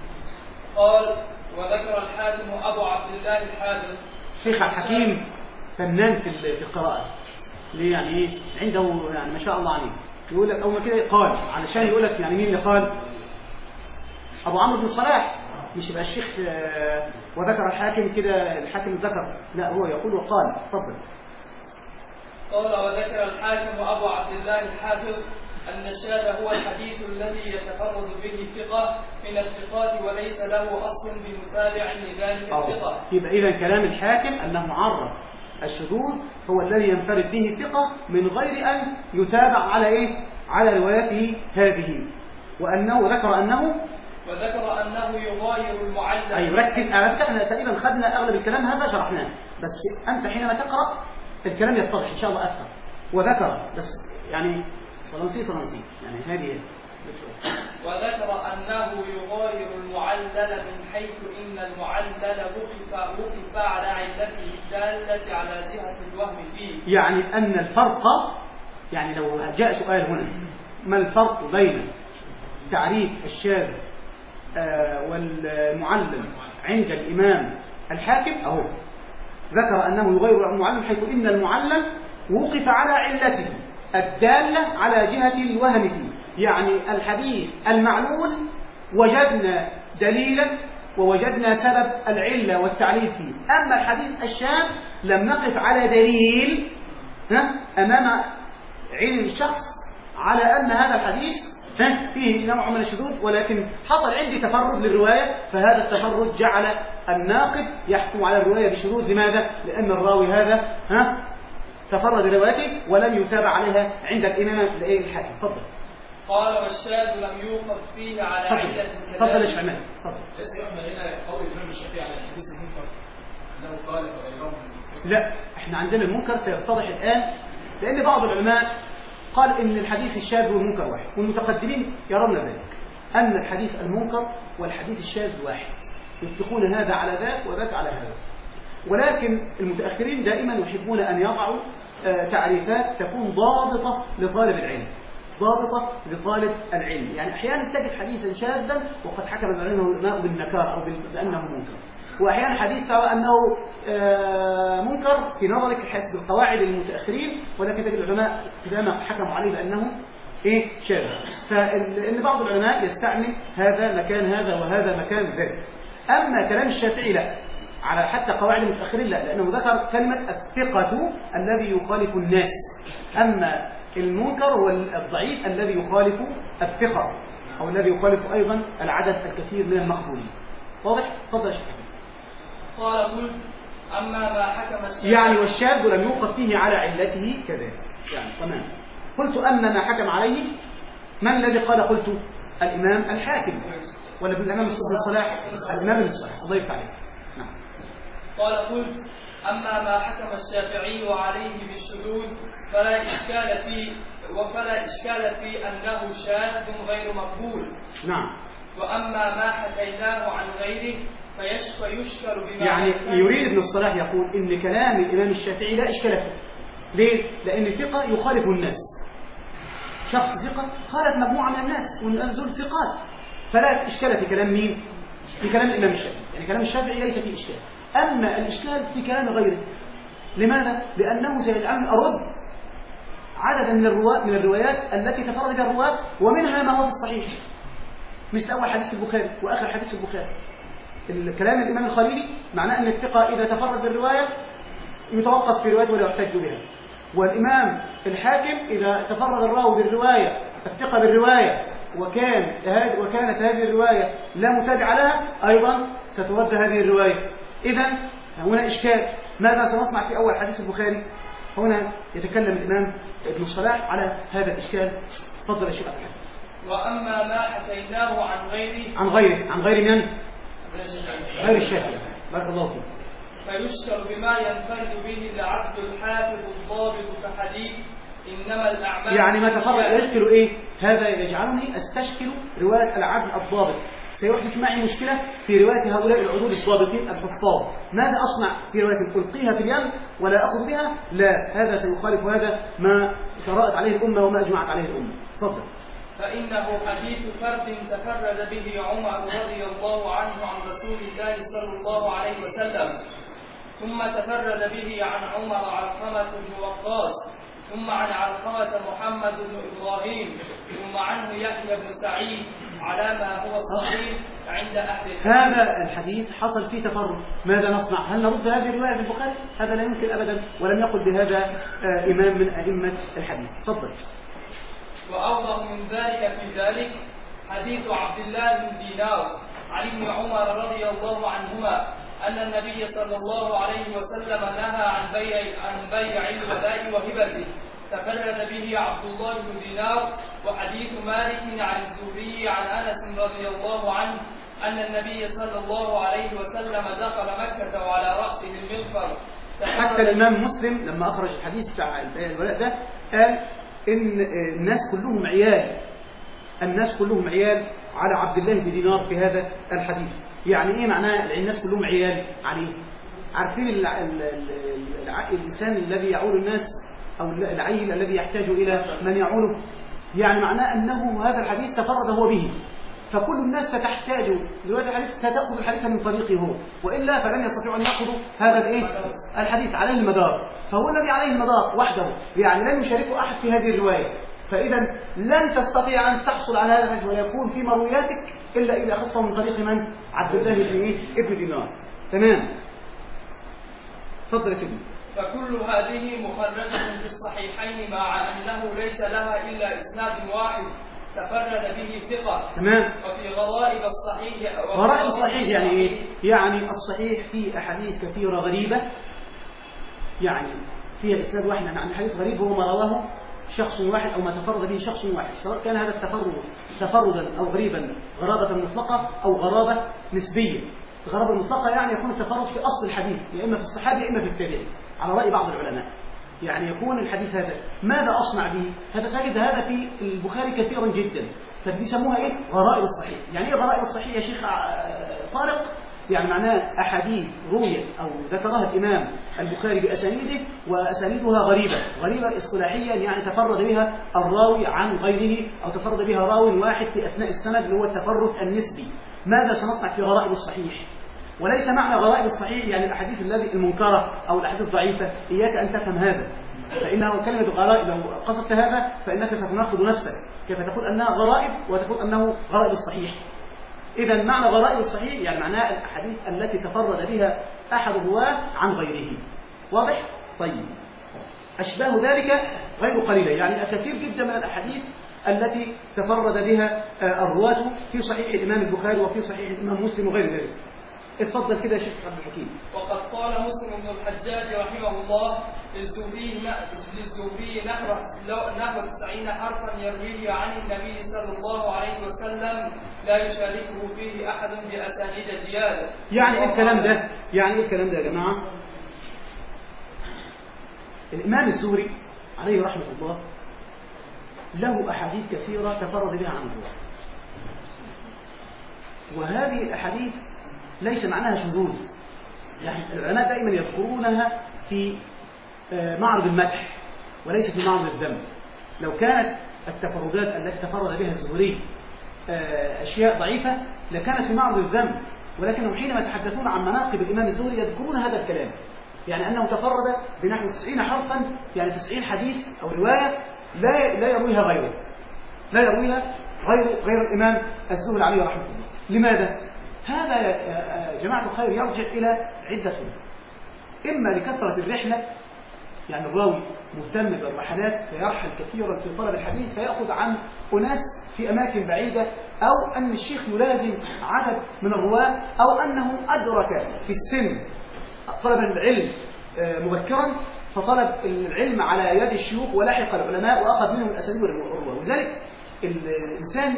قال وذكر الحاكم أبو عبد الله الحافظ. شيخ الحكيم فنان في في القراءة، ليه يعني ايه؟ عنده يعني ما شاء الله عليه، يقول لك أول ما كده قال، علشان يقول لك يعني مين اللي قال؟ أبو عمرو بن الصلاح، مش يبقى الشيخ وذكر الحاكم كده الحاكم ذكر، لا هو يقول وقال. اتفضل. قال وذكر الحاكم أبو عبد الله الحافظ أن الشاذ هو الحديث الذي يتفرد به الثقة من الثقات وليس له أصل بمتابع لذلك الثقة. يبقى إذا كلام الحاكم أنه عرف الشذوذ هو الذي ينفرد به الثقة من غير أن يتابع على إيه؟ على روايته هذه، وأنه ذكر أنه وذكر أنه يغاير المعلم. أي ركز، أنا تقريبا خدنا أغلب الكلام هذا شرحناه، بس أنت حينما تقرأ الكلام يتضح إن شاء الله أكثر. وذكر بس يعني صلنسي صلنسي يعني هذه. وذكر أنه يغاير المعلل من حيث إن المعلل وقف وقف على علته الدالة على جهة الوهم فيه. يعني أن الفرق، يعني لو جاء سؤال هنا ما الفرق بين تعريف الشاذ والمعلل عند الإمام الحاكم؟ أهو ذكر أنه يغير المعلل حيث إن المعلل وقف على علته الدالة على جهة الوهم فيه، يعني الحديث المعلول وجدنا دليلا ووجدنا سبب العلة والتعليل فيه، أما الحديث الشاذ لم نقف على دليل أمام علم الشخص على أن هذا الحديث فيه نوع من الشذوذ، ولكن حصل عندي تفرد للرواية، فهذا التفرد جعل الناقد يحكم على الرواية بشذوذ. لماذا؟ لأن الراوي هذا ها تفرد روايته ولم يتابع عليها عند الإمام الحاكم. تفضل. قال والشاذ لم يوقف فيه على علة كذلك. تفضل يا شعمان. تفضل. ليس يحمل هنا قول الإمام الشافعي على الحديث المنكر أنه قال غيرهم لا، احنا عندنا المنكر سيتضح الآن، لأن بعض العلماء قال إن الحديث الشاذ والمنكر واحد، والمتقدمين يرون ذلك، أن الحديث المنكر والحديث الشاذ واحد، يطلقون هذا على ذاك وذاك على هذا. ولكن المتأخرين دائما يحبون أن يضعوا تعريفات تكون ضابطة لطالب العلم، ضابطة لطالب العلم. يعني أحيانا تجد حديثا شاذا وقد حكم العلماء بالنكار أو بأنه منكر، وأحيانا حديث ترى أنه منكر في نظرك حسب القواعد المتأخرين، ولكن تجد العلماء قدامى حكموا عليه بأنه إيه شاذ. فإن بعض العلماء يستعمل هذا مكان هذا وهذا مكان ذاك. أما كلام الشافعي لا، على حتى قواعد المتأخرين لا، لأنه ذكر كلمة الثقة الذي يخالف الناس، أما المنكر هو الضعيف الذي يخالف الثقة أو الذي يخالف أيضا العدد الكثير من المقبولين. واضح؟ تفضل يا شيخ. قال قلت أما ما حكم الشافعي يعني والشاذ لم يوقف فيه على علته كذلك، يعني تمام. قلت أما ما حكم عليه، من الذي قال قلت؟ الإمام الحاكم ولا بالإمام الصلاح؟ الإمام الصلاح، الله يفتح عليك. نعم. قال قلت أما ما حكم الشافعي عليه بالشذوذ فلا إشكال فيه، وفلا إشكال في أنه شاذ غير مقبول. نعم. وأما ما حكيناه عن غيره فيشكل بما يعني يريد ابن الصلاح يقول إن كلام الإمام الشافعي لا إشكال فيه. ليه؟ لأن الثقة يخالف الناس، شخص ثقة خالف مجموعة من الناس والناس دول ثقات، فلا إشكال في كلام مين؟ في كلام الإمام الشافعي. يعني كلام الشافعي ليس فيه إشكال. أما الإشكال في كلام غيره. لماذا؟ لأنه سيجعلني أرد عددا من الرواة من الروايات التي تفرد بها الرواة، ومنها ما هو في الصحيح، مثل أول حديث البخاري وآخر حديث البخاري. الكلام الإمام الخليلي معناه أن الثقة إذا تفرد بالرواية يتوقف في روايته ولا يحتج بها، والإمام الحاكم إذا تفرد الراوي بالرواية الثقة بالرواية وكان وكانت هذه الرواية لا متابع لها أيضا سترد هذه الرواية. إذن هنا إشكال، ماذا سنصنع في أول حديث البخاري؟ هنا يتكلم الإمام ابن الصلاح على هذا الإشكال. تفضل يا شيخ. وأما ما حكيناه عن غيره عن غيره عن غير من؟ غير الشافعي. بارك الله فيك. فيشكر بما ينفرد به العبد الحافظ الضابط كحديث إنما الأعمال يعني ما تفرد يشكل إيه؟ هذا يجعلني أستشكل رواية العبد الضابط. سيحدث معي مشكلة في رواية هؤلاء العدود الضابطين الحفاظ. ماذا أصنع في رواية ألقيها في اليم ولا أخذ بها؟ لا، هذا سيخالف هذا ما ترأت عليه الأمة وما أجمعت عليه الأمة. تفضل. فإنه حديث فرد تفرد به عمر رضي الله عنه عن رسول الله صلى الله عليه وسلم، ثم تفرد به عن عمر علقمة بن وقاص، ثم عن علقمة محمد بن إبراهيم، ثم عنه يحيى بن سعيد على ما هو الصحيح عند أهل الحديث. هذا الحديث حصل فيه تفرد، ماذا نصنع؟ هل نرد هذه الرواية في البخاري؟ هذا لا يمكن أبدا، ولم يقل بهذا آه إمام من أئمة الحديث. تفضل. وأوضح من ذلك في ذلك حديث عبد الله بن دينار عن ابن عمر رضي الله عنهما أن النبي صلى الله عليه وسلم نهى عن بيع عن بيع الولاء وهبته، تفرد به عبد الله بن دينار. وحديث مالك عن الزهري عن أنس رضي الله عنه أن النبي صلى الله عليه وسلم دخل مكة وعلى رأسه المغفر. حتى الإمام مسلم لما أخرج الحديث بتاع الولاء ده قال إن الناس كلهم عيال الناس كلهم عيال على عبد الله بن دينار في هذا الحديث. يعني إيه معناه الناس كلهم عيال عليه؟ عارفين الع... ال... الع... الإنسان الذي يعول الناس أو العيل الذي يحتاج إلى من يعوله، يعني معناه أنه هذا الحديث تفرد هو به، فكل الناس ستحتاج لهذا الحديث، ستأخذ الحديث من طريقه هو، وإلا فلن يستطيعوا أن يأخذوا هذا الإيه؟ الحديث عليه المدار، فهو الذي عليه المدار وحده، يعني لن يشاركه أحد في هذه الرواية. فإذا لن تستطيع أن تحصل على هذا الحديث ويكون في مروياتك إلا إذا أخذته من طريق من؟ عبد الله بن إيه؟ ابن دينار. تمام. تفضل يا سيدي. فكل هذه مخرجة في الصحيحين مع أنه ليس لها إلا إسناد واحد تفرد به ثقة. تمام. وفي غرائب الصحيح غرائب الصحيح يعني إيه؟ يعني الصحيح فيه أحاديث كثيرة غريبة، يعني فيها إسناد واحد عن حديث غريب هو ما رواه شخص واحد أو ما تفرد به شخص واحد، سواء كان هذا التفرد تفردا أو غريبا غرابة مطلقة أو غرابة نسبية. الغرابة المطلقة يعني يكون التفرد في أصل الحديث، يا إما في الصحابي يا إما في التابعي، على رأي بعض العلماء. يعني يكون الحديث هذا ماذا أصنع به؟ هذا تجد هذا في البخاري كثيرا جدا، فبيسموها إيه؟ غرائب الصحيح. يعني إيه غرائب الصحيح يا شيخ طارق؟ يعني معناه أحاديث رويت أو ذكرها الإمام البخاري بأسانيده وأسانيدها غريبة. غريبة اصطلاحيا يعني تفرد بها الراوي عن غيره، أو تفرد بها راوي واحد في أثناء السند، اللي هو التفرد النسبي. ماذا سنصنع في غرائب الصحيح؟ وليس معنى غرائب الصحيح يعني الأحاديث الذي المنكرة أو الأحاديث الضعيفة، إياك أن تفهم هذا، فإنه كلمة غرائب لو قصدت هذا فإنك ستناقض نفسك، كيف تقول أنها غرائب وتقول أنه غرائب الصحيح. إذا معنى غرائب الصحيح يعني معناها الأحاديث التي تفرد بها أحد الرواة عن غيره. واضح؟ طيب، أشباه ذلك غير قليلة، يعني كثير جدا من الأحاديث التي تفرد بها الرواة في صحيح الإمام البخاري وفي صحيح الإمام مسلم وغير ذلك. اتفضل كده يا شيخ عبد الحكيم. وقد قال مسلم بن الحجاج رحمه الله للزهري للزهري نحو نحو تسعين حرفا يرويه عن النبي صلى الله عليه وسلم لا يشاركه فيه أحد بأسانيد زيادة. يعني إيه الكلام ده؟ يعني إيه الكلام ده يا جماعة؟ الإمام الزهري عليه رحمة الله له أحاديث كثيرة تفرد بها عن الرواة، وهذه الأحاديث ليس معناها شذوذ. يعني العلماء دائما يذكرونها في معرض المدح وليس في معرض الذم. لو كانت التفردات التي تفرد بها الزهري أشياء ضعيفة لكانت في معرض الذم، ولكنهم حينما يتحدثون عن مناقب الإمام الزهري يذكرون هذا الكلام، يعني أنه تفرد بنحو تسعين حرفا، يعني تسعين حديث أو رواية لا لا يرويها غيره، لا يرويها غير غير الإمام الزهري عليه رحمه الله. لماذا؟ هذا يا جماعة الخير يرجع إلى عدة أمور. إما لكثرة الرحلة، يعني الراوي مهتم بالرحلات فيرحل كثيرا في طلب الحديث فيأخذ عن أناس في أماكن بعيدة، أو أن الشيخ يلازم عدد من الرواة، أو أنه أدرك في السن طلب العلم مبكرا فطلب العلم على يد الشيوخ ولحق العلماء وأخذ منهم الأسانيد والرواة. ولذلك الإنسان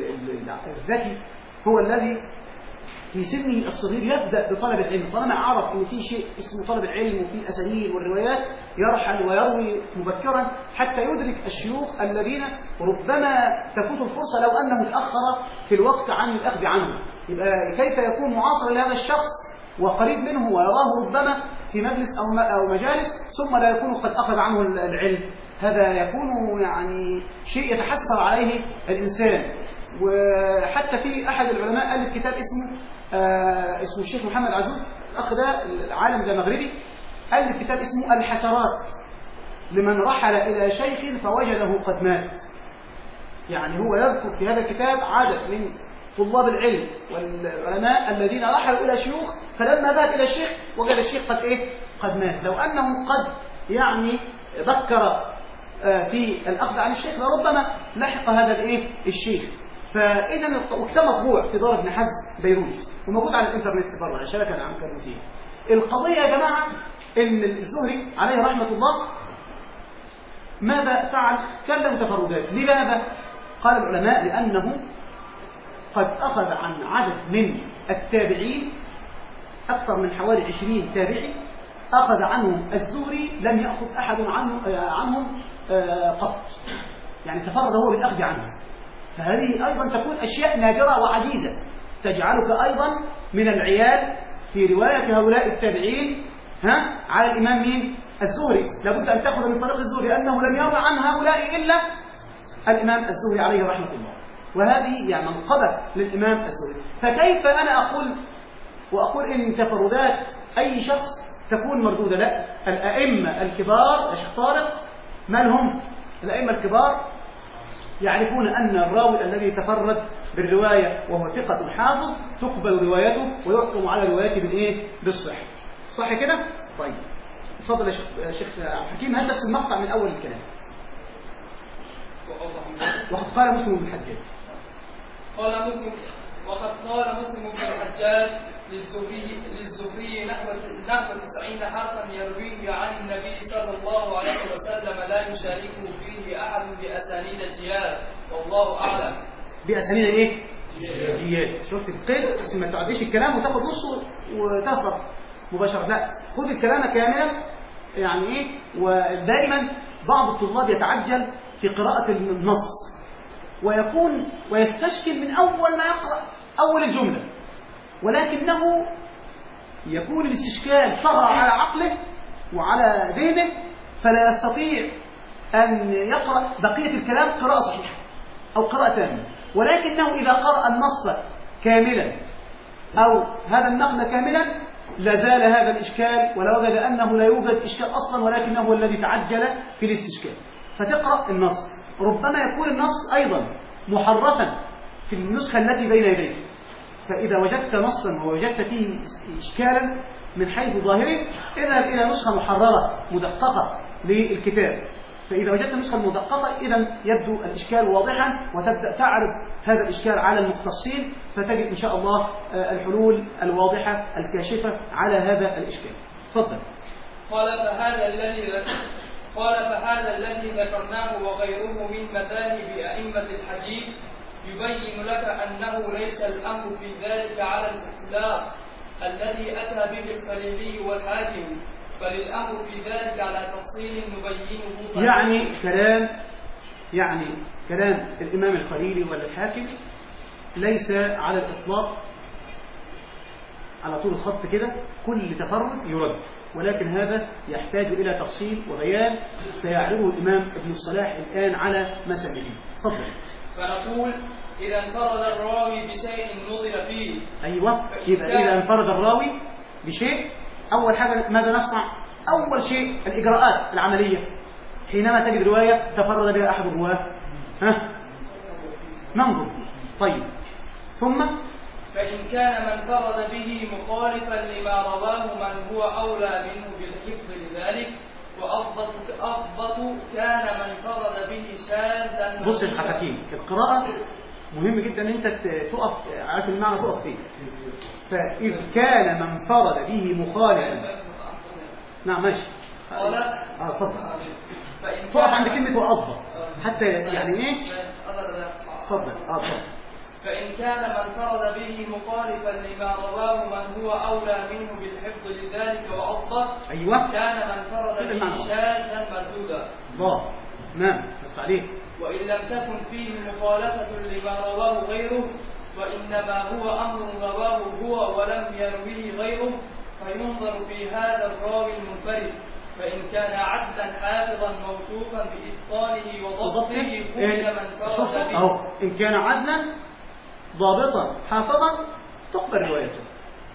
الذكي هو الذي في سنه الصغير يبدأ بطلب العلم، طالما عرف ان في شيء اسمه طلب العلم وفي الاسانيد والروايات يرحل ويروي مبكرا حتى يدرك الشيوخ الذين ربما تفوت الفرصه لو انه تاخر في الوقت عن الاخذ عنه. يبقى كيف يكون معاصر لهذا الشخص وقريب منه ويراه ربما في مجلس او او مجالس ثم لا يكون قد اخذ عنه العلم؟ هذا يكون يعني شيء يتحسر عليه الانسان. وحتى في احد العلماء الف كتاب اسمه آه اسمه الشيخ محمد عزوز، الأخ ده العالم ده مغربي، ألف كتاب اسمه الحسرات لمن رحل إلى شيخ فوجده قد مات. يعني هو يذكر في هذا الكتاب عدد من طلاب العلم والعلماء الذين رحلوا إلى شيوخ فلما ذهب إلى الشيخ وجد الشيخ قد إيه؟ قد مات. لو أنه قد يعني بكر آه في الأخذ عن الشيخ لربما لحق هذا الإيه؟ الشيخ. فإذا وكتاب مطبوع في دار ابن حزم بيروت وموجود على الإنترنت بره على الشبكة العنكبوتية. القضية يا جماعة إن الزهري عليه رحمة الله ماذا فعل؟ كان له تفردات. لماذا؟ قال العلماء لأنه قد أخذ عن عدد من التابعين أكثر من حوالي عشرين تابعي أخذ عنهم الزهري لم يأخذ أحد عنهم, عنهم قط، يعني تفرد هو بالأخذ عنه. فهذه أيضا تكون أشياء نادرة وعزيزة تجعلك أيضا من العيال في رواية هؤلاء التابعين ها على الإمام مين؟ الزهري. لابد أن تأخذ من طريق الزهري لأنه لم يروى عن هؤلاء إلا الإمام الزهري عليه رحمة الله، وهذه يعني منقبة للإمام الزهري. فكيف أنا أقول وأقول إن تفردات أي شخص تكون مردودة؟ لا، الأئمة الكبار يا شيخ طارق من هم؟ الأئمة الكبار يعرفون أن الراوي الذي تفرد بالرواية وهو ثقة حافظ تقبل روايته ويحكم على روايته بالإيه؟ بالصحة. صح كده؟ طيب اتفضل يا شيخ حكيم، هات بس المقطع من أول الكلام. وقد قال مسلم بن الحجاج قال مسلم وقد قال مسلم بن الحجاج للزهري للزهري نحو نحو تسعين حرفا يرويه عن النبي صلى الله عليه وسلم لا يشاركه فيه أحد بأسانيد الجهاد والله أعلم. بأسانيد إيه؟ زيادة. شفت القيد بس ما تعديش الكلام وتاخد نصه وتهرب مباشرة، لا خذ الكلام كاملا. يعني ايه؟ ودائما بعض الطلاب يتعجل في قراءة النص ويكون ويستشكل من أول ما يقرأ أول الجملة، ولكنه يكون الاستشكال طغى على عقله وعلى ذهنه فلا يستطيع أن يقرأ بقية الكلام قراءة صحيحة أو قراءة تامة. ولكنه إذا قرأ النص كاملا أو هذا النقل كاملا لازال هذا الإشكال، ولا وجد أنه لا يوجد إشكال أصلا، ولكنه هو الذي تعجل في الاستشكال. فتقرأ النص، ربما يكون النص أيضا محرفا في النسخة التي بين يديك، فإذا وجدت نصا ووجدت فيه إشكالا من حيث ظاهره اذهب إلى نسخة محررة مدققة للكتاب. فإذا وجدت النسخة المدققة إذا يبدو الإشكال واضحا وتبدأ تعرض هذا الإشكال على المختصين، فتجد إن شاء الله الحلول الواضحة الكاشفة على هذا الإشكال. تفضل. قال فهذا الذي قال فهذا الذي ذكرناه وغيره من مذاهب أئمة الحديث يبين لك أنه ليس الأمر في ذلك على الإطلاق الذي أتى به الخليلي والحاكم، بل الأمر في ذلك على تفصيل نبينه. يعني كلام يعني كلام الإمام الخليلي والحاكم ليس على الإطلاق على طول الخط كده كل تفرد يرد، ولكن هذا يحتاج إلى تفصيل وبيان سيعرضه الإمام ابن الصلاح الآن على مسائله. تفضل. فنقول إذا انفرد الراوي بشيء نظر فيه. أيوة، إذا إذا انفرد الراوي بشيء أول حاجة ماذا نصنع؟ أول شيء الإجراءات العملية. حينما تجد رواية تفرد بها أحد الرواه ها ننظر. طيب ثم فإن كان من فرد به مخالفا لما رواه من هو أولى منه بالحفظ لذلك وأضبط أضبط كان من فرد به شاذا. بص يا حكيم، القراءة مهم جدا ان انت تقف عارف المعنى تقف فيه. فإذ كان من فرد به مخالفا. نعم ماشي. اه تفضل. تقف عند كلمة وأضبط حتى يعني ايه؟ تفضل. اه تفضل. فإن كان من فرد به مخالفا لما رواه من هو أولى منه بالحفظ لذلك وأضبط. أيوة. كان من فرد به شاذا مردودا. الله. نعم عليه. وإن لم تكن فيه مخالفة لما رواه غيره وإنما هو أمر رواه هو ولم يرويه غيره فينظر في هذا الراوي المنفرد، فإن كان عدلا حافظا موصوفا بإتقانه وضبطه قبل من فرد به. أو إن كان عدلا ضابطا حافظا تقبل روايته.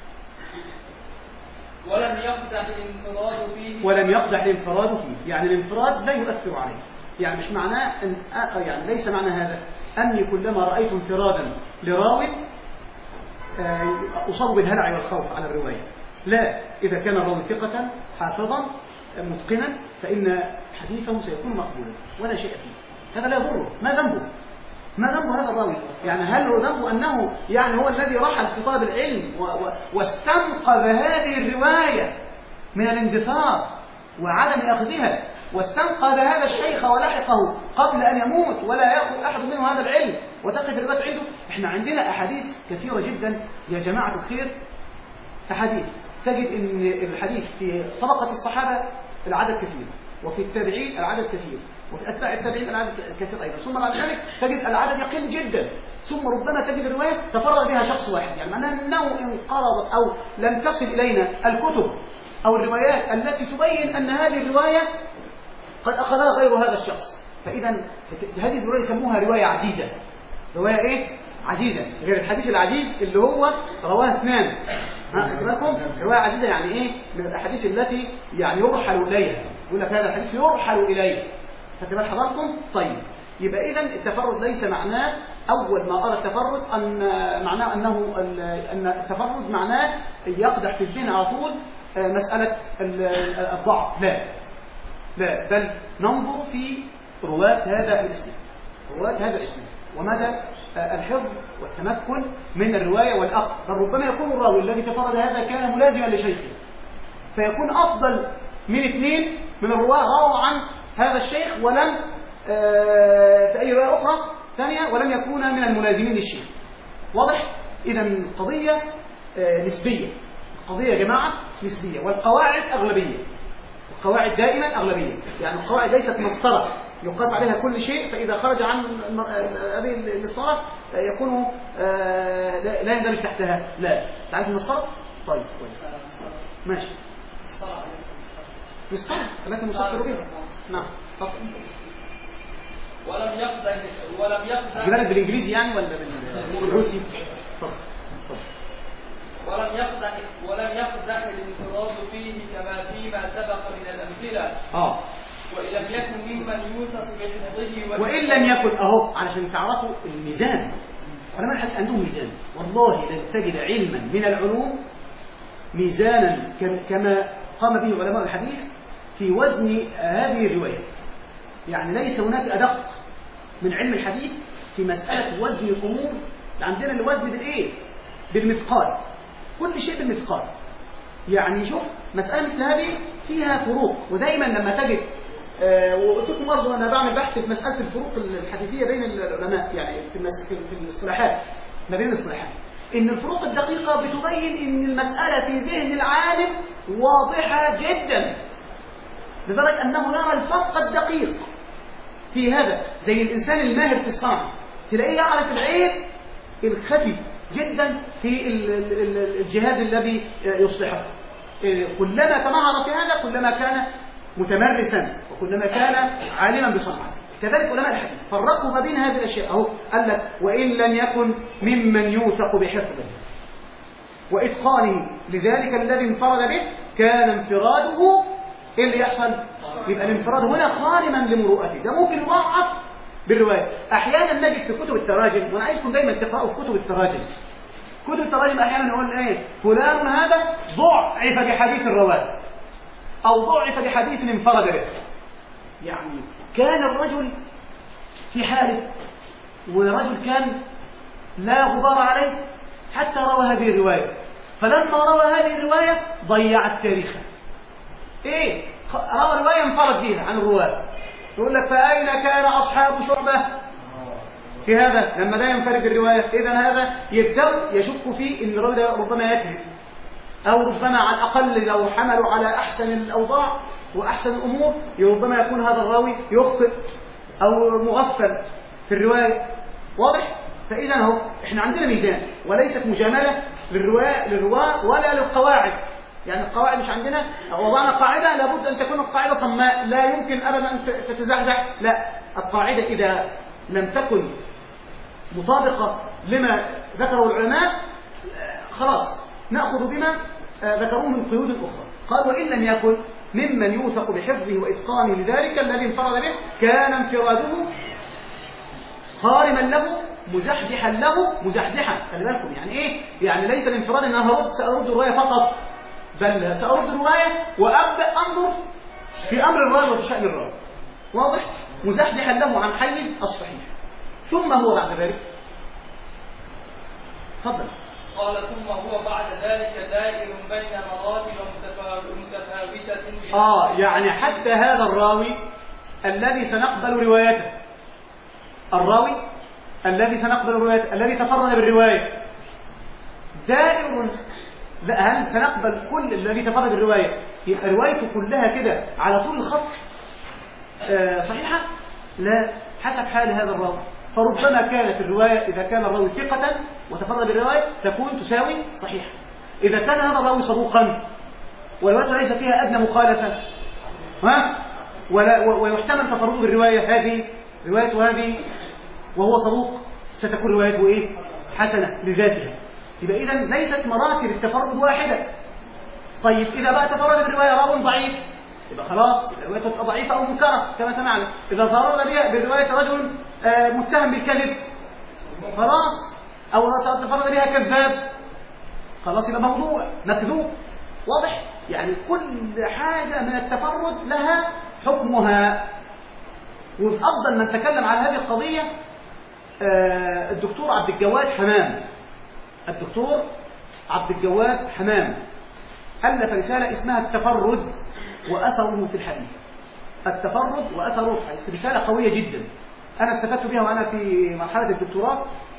ولم يقدح الانفراد فيه ولم يقدح الانفراد فيه، يعني الانفراد لا يؤثر عليه. يعني مش معناه أن يعني ليس معنى هذا أني كلما رأيت انفرادا لراوي أصاب بالهلع والخوف على الرواية. لا، إذا كان الراوي ثقة حافظا متقنا فإن حديثه سيكون مقبولا ولا شيء فيه، هذا لا يضره. ما ذنبه؟ ما ذنب هذا الراوي؟ يعني هل هو ذنبه أنه يعني هو الذي رحل في طلب العلم واستنقذ هذه الرواية من الاندثار وعدم أخذها، واستنقذ هذا الشيخ ولحقه قبل أن يموت ولا يأخذ أحد منه هذا العلم وتقف الرواية عنده؟ إحنا عندنا أحاديث كثيرة جدا يا جماعة الخير، أحاديث تجد أن الحديث في طبقة الصحابة العدد كثير، وفي التابعين العدد كثير، وفي أتباع التابعين العدد كثير أيضا، ثم بعد ذلك تجد العدد يقل جدا، ثم ربما تجد الرواية تفرد بها شخص واحد. يعني معناه أنه انقرضت أو لم تصل إلينا الكتب أو الروايات التي تبين أن هذه الرواية قد أخذها غير هذا الشخص. فإذا هذه الرواية يسموها رواية عزيزة. رواية إيه؟ عزيزة، غير الحديث العزيز اللي هو رواه اثنان. ها رواية عزيزة يعني إيه؟ من الأحاديث التي يعني يرحل إليها، يقول لك هذا الحديث يرحل إليه. فكما حضرتم طيب، يبقى إذن التفرد ليس معناه أول ما قال التفرد أن معناه أنه أن التفرد معناه يقدح في الذهن على طول مسألة الضعف. لا لا، بل ننظر في رواة هذا الاسم، رواة هذا الاسم ومدى الحفظ والتمكن من الرواية والأخذ. بل ربما يكون الراوي الذي تفرد هذا كان ملازما لشيخه، فيكون أفضل من اثنين من الرواة رووا عن هذا الشيخ ولم في أي رواية أخرى ثانية ولم يكون من الملازمين للشيخ. واضح؟ إذا القضية آه نسبية. القضية يا جماعة نسبية، والقواعد أغلبية. القواعد دائما أغلبية، يعني القواعد ليست مسطرة يقاس عليها كل شيء، فإذا خرج عن هذه المسطرة يكون آه لا يندرج تحتها. لا، تعرف المسطرة؟ طيب كويس ماشي. مسطرة التي نفكر بها. نعم تفضل. ولم يقدح ولم يقدح جبالك بالإنجليزي يعني ولا بالروسي؟ تفضل. ولم يقدح ولم يقدح الانفراد فيه كما فيما سبق من الأمثلة. اه وإن لم يكن ممن يوثق بحفظه وإن لم يكن أهو، علشان تعرفوا الميزان. علماء الحديث عندهم ميزان، والله لن تجد علما من العلوم ميزانا كما قام به علماء الحديث في وزن هذه الروايات. يعني ليس هناك أدق من علم الحديث في مسألة وزن الأمور. عندنا الوزن بالإيه؟ بالمثقال، كل شيء بالمثقال. يعني شوف مسألة مثل هذه فيها فروق، ودايما لما تجد آه وقلت لكم برضه أنا بعمل بحث في مسألة الفروق الحديثية بين العلماء، يعني في في الاصطلاحات ما بين الاصطلاحات، إن الفروق الدقيقة بتبين إن المسألة في ذهن العالم واضحة جدا، لدرجة أنه يرى الفرق الدقيق في هذا. زي الإنسان الماهر في الصنعة تلاقيه يعرف العيب الخفي جدا في الجهاز الذي يصلحه. كلما تمهر في هذا كلما كان متمرسا وكلما كان عالما بصنعته. كذلك علماء الحديث فرقوا ما بين هذه الأشياء. أهو قال لك وإن لم يكن ممن يوثق بحفظه وإتقانه لذلك الذي انفرد به كان انفراده إيه اللي يحصل؟ يبقى الانفراد هنا خارما لمروءته. ده ممكن يضعف بالرواية. أحيانا نجد في كتب التراجم، وأنا عايزكم دايما تقرأوا في كتب التراجم. كتب التراجم أحيانا يقول إيه؟ فلان هذا ضعف بحديث الرواة أو ضعف بحديث انفرد به. يعني كان الرجل في حاله، ورجل كان لا غبار عليه حتى روى هذه الرواية، فلما روى هذه الرواية ضيع التاريخ. إيه؟ روى رواية انفرد بها عن الرواة، يقول لك فأين كان أصحاب شعبة في هذا لما لا ينفرد الرواية؟ إذن هذا يبدأ يشك فيه إن الراوي ربما يكذب، أو ربما على الأقل لو حملوا على أحسن الأوضاع وأحسن الأمور ربما يكون هذا الراوي يخطئ أو مغفل في الرواية. واضح؟ فإذا هو إحنا عندنا ميزان، وليست مجاملة للرواة للرواة ولا للقواعد. يعني القواعد مش عندنا وضعنا قاعدة لابد أن تكون القاعدة صماء لا يمكن أبدا أن تتزحزح. لا، القاعدة إذا لم تكن مطابقة لما ذكره العلماء خلاص نأخذ بما ذكروه من قيود أخرى. قال وإن لم يكن ممن يوثق بحفظه وإتقانه لذلك الذي انفرد به كان انفراده خارما له مزحزحا له مزحزحا. خلي بالكم يعني إيه؟ يعني ليس الانفراد أن أنا سأرد الرواية فقط، بل سأرد الرواية وأبدأ أنظر في أمر الراوي وفي شأن الراوي. واضح؟ مزحزحا له عن حيز الصحيح. ثم هو بعد ذلك تفضل. قال ثم هو بعد ذلك دائر بين مراتب متفاوتة. آه يعني حتى هذا الراوي الذي سنقبل روايته، الراوي الذي سنقبل روايته الذي تفرد بالرواية دائر. لا، هل سنقبل كل الذي تفرد بالرواية يبقى روايته كلها كده على طول الخط آه صحيحة؟ لا، حسب حال هذا الراوي. فربما كانت الرواية إذا كان الراوي ثقة وتفرد بالرواية تكون تساوي صحيحة. إذا كان هذا الراوي صدوقا والرواية ليس فيها أدنى مخالفة ها ولا ويحتمل تفرده بالرواية، هذه روايته هذه وهو صدوق ستكون روايته إيه؟ حسنة لذاتها. يبقى إذن ليست مراتب التفرد واحدة. طيب إذا بقى تفرد بالرواية راوي ضعيف يبقى خلاص الرواية تبقى ضعيفة أو منكرة كما سمعنا. إذا تفرد بالرواية رجل آه متهم بالكذب خلاص، أو تفرد بها كذاب خلاص يبقى موضوع مكذوب. واضح؟ يعني كل حاجة من التفرد لها حكمها. والأفضل من تكلم على هذه القضية آه الدكتور عبد الجواد حمام. الدكتور عبد الجواد حمام ألف رسالة اسمها التفرد وأثره في الحديث. التفرد وأثره في الحديث، رسالة قوية جدا أنا استفدت بها وأنا في مرحلة الدكتوراه.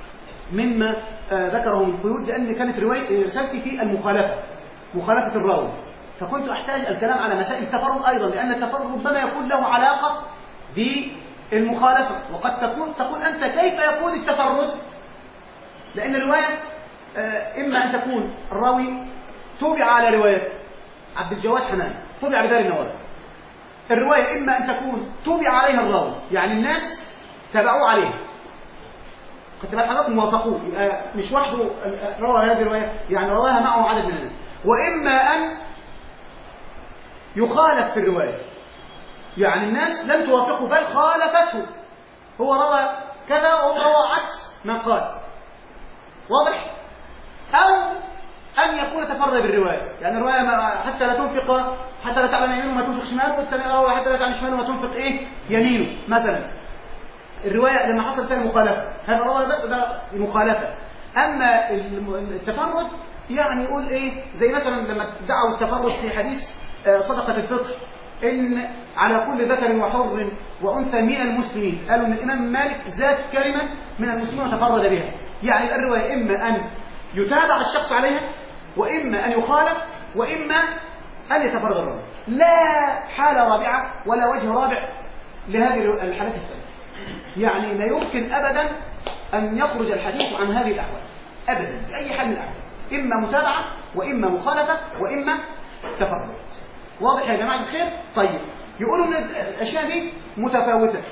مما آه ذكره من قيود، لأن كانت رواية رسالتي في المخالفة، مخالفة الراوي، فكنت أحتاج الكلام على مسائل التفرد أيضا، لأن التفرد ربما يكون له علاقة بالمخالفة، وقد تكون تقول أنت كيف يكون التفرد؟ لأن الرواية آه إما أن تكون الراوي توبع على روايته، عبد الجواد حنان توبع بدار النواب، الرواية إما أن تكون توبع عليها الراوي، يعني الناس تابعوا عليه، قد تبقى حضرتك موافقوه، يبقى مش وحده روى هذه الرواية، يعني رواها معه عدد من الناس. وإما أن يخالف في الرواية، يعني الناس لم توافقه بل خالفته، هو روى كذا وهو روى عكس ما قال، واضح؟ أو أن يكون تفرد بالرواية، يعني الرواية حتى لا تنفق، حتى لا تعلم يمينه ما تنفق شماله، والثاني روى حتى لا تعلم شماله ما تنفق إيه يمينه مثلا. الرواية لما حصل فيها المخالفة، هذا روى ده مخالفة. أما التفرد يعني يقول إيه، زي مثلا لما دعوا التفرد في حديث صدقة الفطر، إن على كل ذكر وحر وأنثى من المسلمين، قالوا إن الإمام مالك زاد كلمة من المسلمين وتفرد بها، يعني الرواية إما أن يتابع الشخص عليها، وإما أن يخالف، وإما أن يتفرد الرواية، لا حالة رابعة ولا وجه رابع لهذه الحالات الثلاث. يعني لا يمكن أبدا أن يخرج الحديث عن هذه الأحوال أبدا بأي حال من الأحوال، إما متابعة وإما مخالفة وإما تفرد. واضح يا جماعة الخير؟ طيب، يقولوا ان الاشياء دي متفاوته،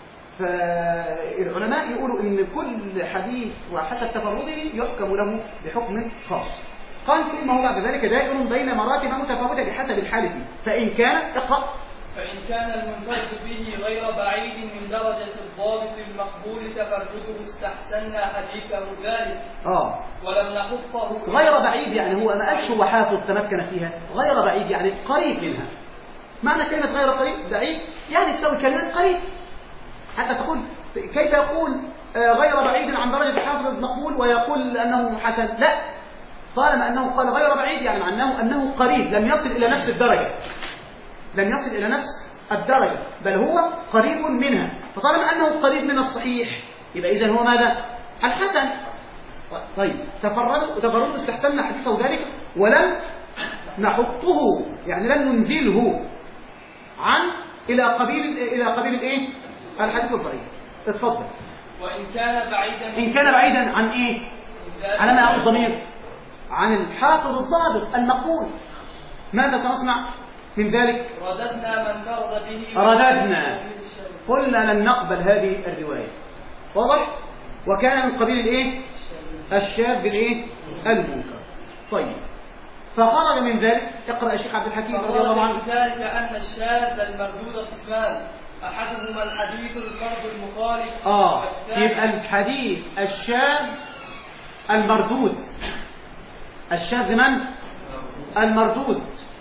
فالعلماء يقولوا ان كل حديث وحسب تفرده يحكم له بحكم خاص. قال ثم هو بعد ذلك دائر بين مراتب متفاوته بحسب الحال فيه، فان كان اقرا فإن كان المنفرد به غير بعيد من درجة الضابط المقبول تفرده استحسنا حديثه ذلك اه ولم نحطه غير بعيد، يعني هو ما قالش هو حافظ تمكن فيها، غير بعيد يعني قريب منها. معنى كلمة غير قريب بعيد يعني تساوي كلمة قريب، حتى تقول كيف يقول غير بعيد عن درجة الحافظ المقبول ويقول أنه حسن؟ لا، طالما أنه قال غير بعيد يعني معناه أنه قريب، لم يصل إلى نفس الدرجة، لم يصل إلى نفس الدرجة، بل هو قريب منها. فطالما أنه قريب من الصحيح يبقى إذن هو ماذا؟ الحسن. طيب، تفرد تفرد استحسننا حديثه ذلك ولم نحطه، يعني لم ننزله عن إلى قبيل إلى قبيل الإيه؟ الحديث الضعيف. اتفضل. وإن كان بعيدا إن كان بعيدا عن إيه؟ على ما يأخذ الضمير؟ عن الحافظ الضابط المقبول. ماذا سنصنع من ذلك؟ رددنا من فرض به رددنا، قلنا لن نقبل هذه الرواية. واضح؟ وكان من قبيل الإيه؟ الشاذ بالإيه؟ المنكر. طيب، فخرج من ذلك، اقرأ الشيخ عبد الحكيم رضي الله عنه. من ذلك أن الشاذ المردود قسمان، أحدهما الحديث الفرد المخالف. آه يبقى الحديث الشاذ المردود، الشاذ من؟ المردود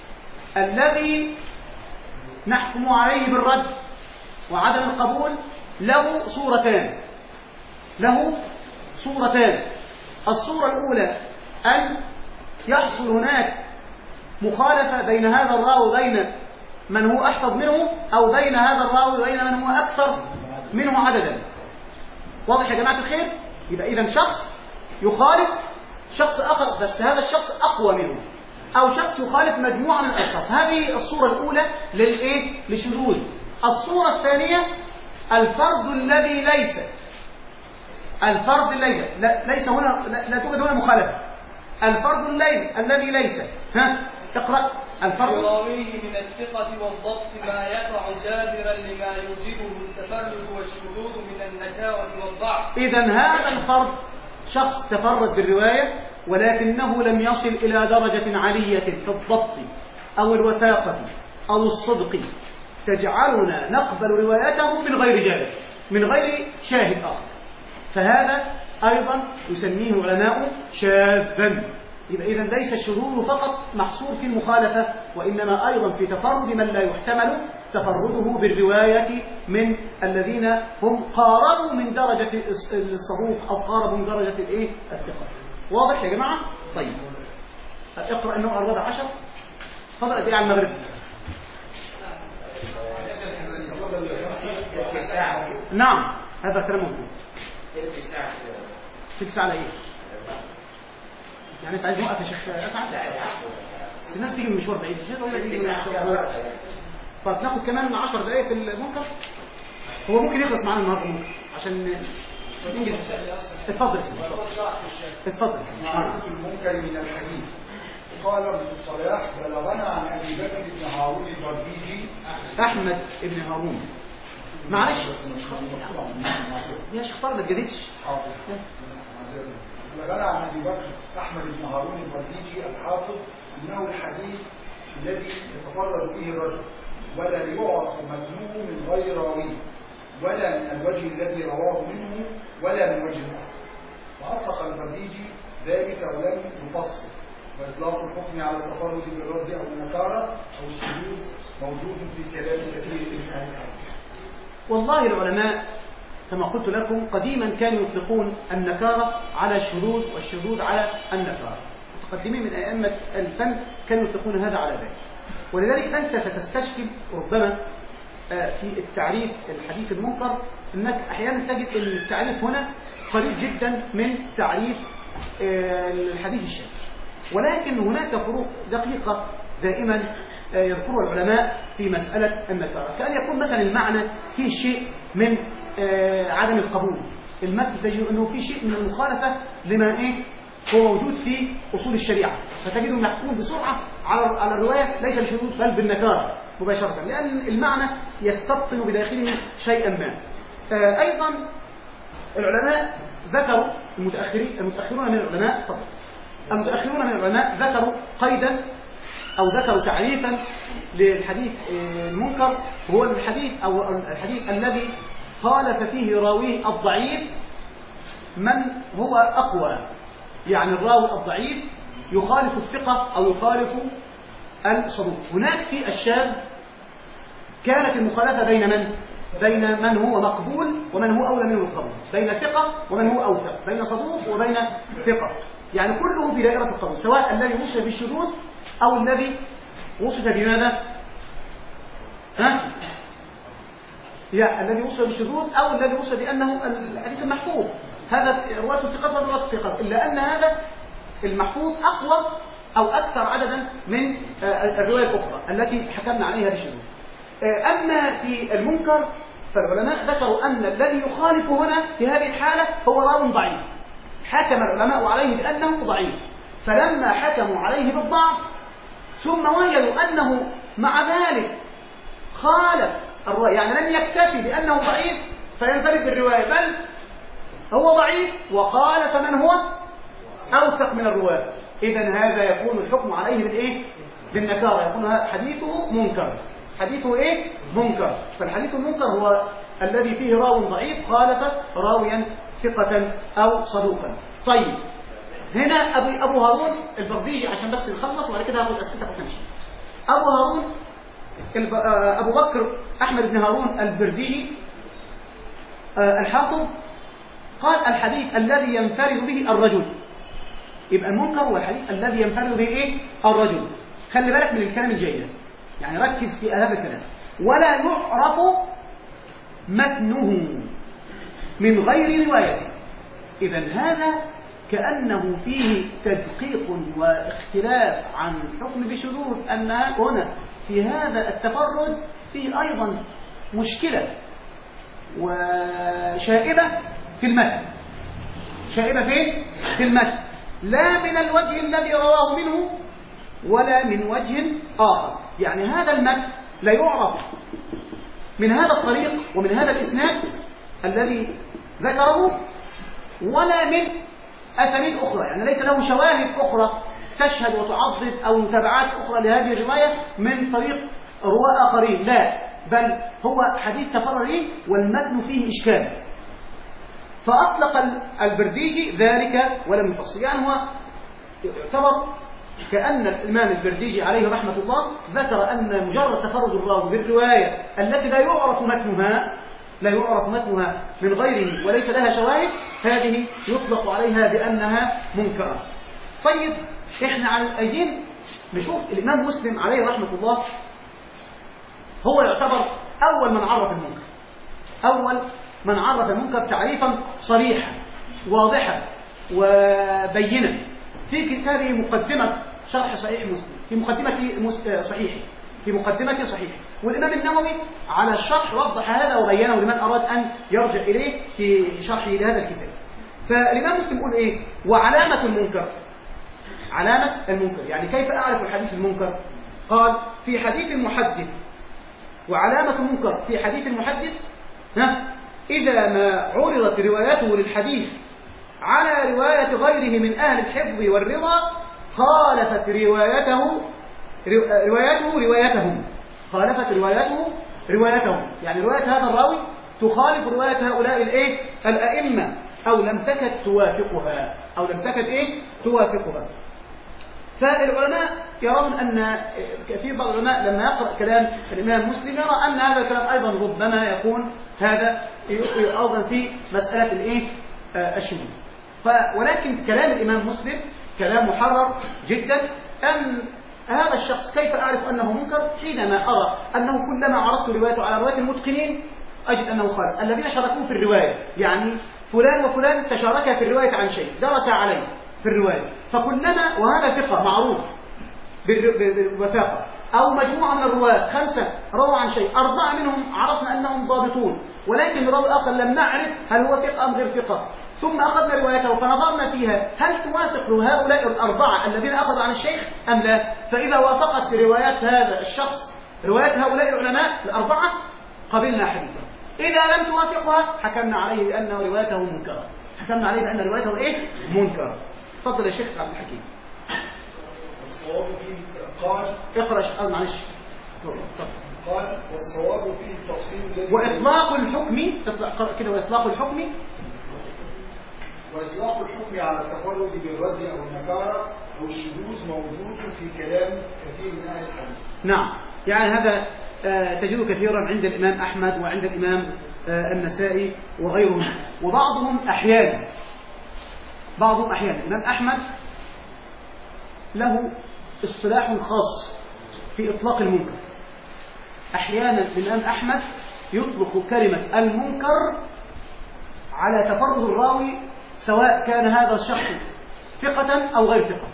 الذي نحكم عليه بالرد وعدم القبول له صورتان، له صورتان. الصورة الأولى أن يحصل هناك مخالفة بين هذا الراوي وبين من هو أحفظ منه، أو بين هذا الراوي وبين من هو أكثر منه عددا. واضح يا جماعة الخير؟ يبقى إذن شخص يخالف شخص آخر، بس هذا الشخص أقوى منه، أو شخص يخالف مجموعة من الأشخاص. هذه الصورة الأولى للإيه؟ للشذوذ. الصورة الثانية الفرد الذي ليس الفرد الذي لا ليس هنا، لا, لا توجد هنا مخالفة. الفرد الليل الذي ليس ها اقرأ. الفرد يراويه من الثقة والضبط ما يقع جابرا لما يوجبه التفرد والشذوذ من النكارة والضعف. إذن هذا الفرد شخص تفرد بالرواية ولكنه لم يصل إلى درجة عالية في الضبط أو الوثاقة أو الصدق تجعلنا نقبل روايته من غير جابر، من غير شاهد آخر، فهذا أيضا يسميه العلماء شاذا. يبقى إذن ليس الشذوذ فقط محصور في المخالفة، وإنما أيضا في تفرد من لا يحتمل تفرده بالرواية من الذين هم قاربوا من درجة الصدوق أو قاربوا من درجة الإيه؟ الثقة. واضح يا جماعة؟ طيب، اقرأ النوع الرابع عشر. فضل قد إيه على المغرب؟ نعم، هذا كلام موجود. تلت ساعة ايه؟ يعني انت عايز نوقف يا شيخ اسعد؟ بس الناس تيجي من مشوار بعيد مش هتقول لك طب ناخد كمان عشر دقايق في المنكر. هو ممكن يخلص معانا النهارده ممكن عشان ننجز. اتفضل اتفضل. المنكر من الحديث قال ابن الصلاح بلغنا عن ابي بكر بن هارون البرديجي احمد بن هارون. معلش يا شيخ فرد ما تجددش. بلغنا عن ابي بكر احمد بن هارون البرديجي الحافظ انه الحديث الذي يتفرد به الرجل ولا يعرف متنوه من غير راويه ولا من الوجه الذي رواه منه ولا من وجه اخر. فاطلق البرديجي ذلك ولم يفصل. واطلاق الحكم على التفرد بالرد او النكاره او الشذوذ موجود في كلام كثير من اهل العلم. والله العلماء كما قلت لكم قديما كانوا يطلقون النكاره على الشذوذ والشذوذ على النكاره. متقدمين من ائمه الفن كانوا يطلقون هذا على ذلك. ولذلك انت ستستشكل ربما في التعريف الحديث المنكر انك احيانا تجد ان التعريف هنا قريب جدا من تعريف الحديث الشاذ. ولكن هناك فروق دقيقه دائما يذكرها العلماء في مساله النكاره. كان يكون مثلا المعنى فيه شيء من عدم القبول. المثل تجد انه في شيء من المخالفه لما ايه هو موجود في اصول الشريعه، فتجده محكوم بسرعه على على الروايه ليس بشذوذ بل بالنكاره مباشره، لان المعنى يستبطن بداخله شيئا ما. ايضا العلماء ذكروا المتاخرين المتاخرون من العلماء طبعا المتاخرون من العلماء ذكروا قيدا او ذكروا تعريفا للحديث المنكر، هو الحديث او الحديث الذي خالف فيه راويه الضعيف من هو اقوى. يعني الراوي الضعيف يخالف الثقة أو يخالف الصدوق. هناك في الشاذ كانت المخالفة بين من؟ بين من هو مقبول ومن هو أولى منه القبول، بين ثقة ومن هو أوثق، بين صدوق وبين ثقة، يعني كله في دائرة القبول، سواء الذي وصف بالشذوذ أو الذي وصف بماذا؟ ها؟ يعني الذي وصف بالشذوذ أو الذي وصف بأنه الحديث المحفوظ. هذا رواة الثقات وهذا رواة الثقات، إلا أن هذا المحفوظ أقوى أو أكثر عددا من الرواية الأخرى التي حكمنا عليها بالشذوذ. أما في المنكر فالعلماء ذكروا أن الذي يخالف هنا في هذه الحالة هو راو ضعيف، حكم العلماء عليه بأنه ضعيف، فلما حكموا عليه بالضعف ثم وجدوا أنه مع ذلك خالف الرواية، يعني لم يكتفي بأنه ضعيف فينفرد بالرواية، بل هو ضعيف وخالف من هو أوثق من الرواة، إذن هذا يكون الحكم عليه بالإيه؟ بالنكارة، يكون حديثه منكر. حديثه إيه؟ منكر. فالحديث المنكر هو الذي فيه راو ضعيف خالف راويا ثقة أو صدوقا. طيب هنا أبو, أبو هارون البرديجي، عشان بس نخلص وبعد كده هاخد أسئلتك ونمشي. أبو هارون أبو بكر أحمد بن هارون البرديجي الحافظ قال الحديث الذي ينفرد به الرجل. يبقى المنكر هو الحديث الذي ينفرد به ايه؟ الرجل. خلي بالك من الكلام الجيد، يعني ركز في هذا الكلام. ولا يعرف متنه من غير روايته. إذن هذا كأنه فيه تدقيق واختلاف عن حكم بشذوذ، أن هنا في هذا التفرد فيه أيضا مشكلة وشائبة في المتن. شائبة فين؟ في المتن، لا من الوجه الذي رواه منه ولا من وجه آخر. يعني هذا المتن لا يعرف من هذا الطريق ومن هذا الإسناد الذي ذكره ولا من أسانيد أخرى، يعني ليس له شواهد أخرى تشهد وتعضد أو متابعات أخرى لهذه الرواية من طريق رواة آخرين، لا، بل هو حديث تفرد والمتن فيه إشكال. فأطلق البرديجي ذلك ولم يفصل. يعني هو يعتبر كأن الإمام البرديجي عليه رحمة الله ذكر أن مجرد تفرد الراوي بالرواية التي لا يعرف متنها لا يعرف متنها من غيره وليس لها شواهد، هذه يطلق عليها بأنها منكرة. طيب إحنا عايزين نشوف الإمام مسلم عليه رحمة الله هو يعتبر أول من عرف المنكر، أول من عرف المنكر تعريفا صريحا واضحا وبينا في كتابه مقدمة شرح صحيح مسلم، في مقدمة صحيح في مقدمة صحيح والإمام النووي على الشرح وضح هذا وبينه لمن أراد أن يرجع إليه في شرحه لهذا الكتاب. فالإمام مسلم يقول إيه؟ وعلامة المنكر، علامة المنكر يعني كيف أعرف الحديث المنكر؟ قال في حديث المحدث، وعلامة المنكر في حديث المحدث ها إذا ما عرضت روايته للحديث على رواية غيره من أهل الحفظ والرضا خالفت روايته روايته روايتهم خالفت روايته روايتهم يعني رواية هذا الراوي تخالف رواية هؤلاء الايه الأئمة أو لم تكد توافقها أو لم تكد إيه توافقها. فالعلماء يرون أن كثير بعض العلماء لما يقرأ كلام الإمام مسلم يرى أن هذا الكلام أيضا ربما يكون هذا أيضا في مسألة الإيه الشذوذ. ولكن كلام الإمام مسلم كلام محرر جدا. أن هذا الشخص كيف أعرف أنه منكر؟ حينما أرى أنه كلما عرضت روايته على رواية المتقنين أجد أنه خالف الذين شاركوه في الرواية، يعني فلان وفلان تشاركا في الرواية عن شيء درس عليه في الرواية، فكلما وهذا ثقة معروف بالوثاقة أو مجموعة من الرواة خمسة رووا عن شيء أربعة منهم عرفنا أنهم ضابطون ولكن راوي آخر لم نعرف هل هو ثقة أم غير ثقة، ثم أخذنا روايته فنظرنا فيها هل توافق هؤلاء الأربعة الذين أخذوا عن الشيخ أم لا؟ فإذا وافقت روايات هذا الشخص روايات هؤلاء العلماء الأربعة قبلنا حديثه، إذا لم توافقها حكمنا عليه بأنه روايته منكرة، حكمنا عليه بأن روايته إيه؟ منكرة. تفضل يا شيخ عبد الحكيم. الصواب فيه قال اقرأ أه معلش قال والصواب فيه التفصيل الذي وإطلاق الحكم اطلاق كده وإطلاق الحكم وإطلاق الحكم على التفرد بالرد أو النكارة أو الشذوذ موجود في كلام كثير من أهل الحديث. نعم، يعني هذا آه تجده كثيرا عند الإمام أحمد وعند الإمام آه النسائي وغيرهم، وبعضهم أحيانا بعضهم أحيانا الإمام أحمد له اصطلاح خاص في إطلاق المنكر. أحيانا الإمام أحمد يطلق كلمة المنكر على تفرد الراوي سواء كان هذا الشخص ثقة أو غير ثقة.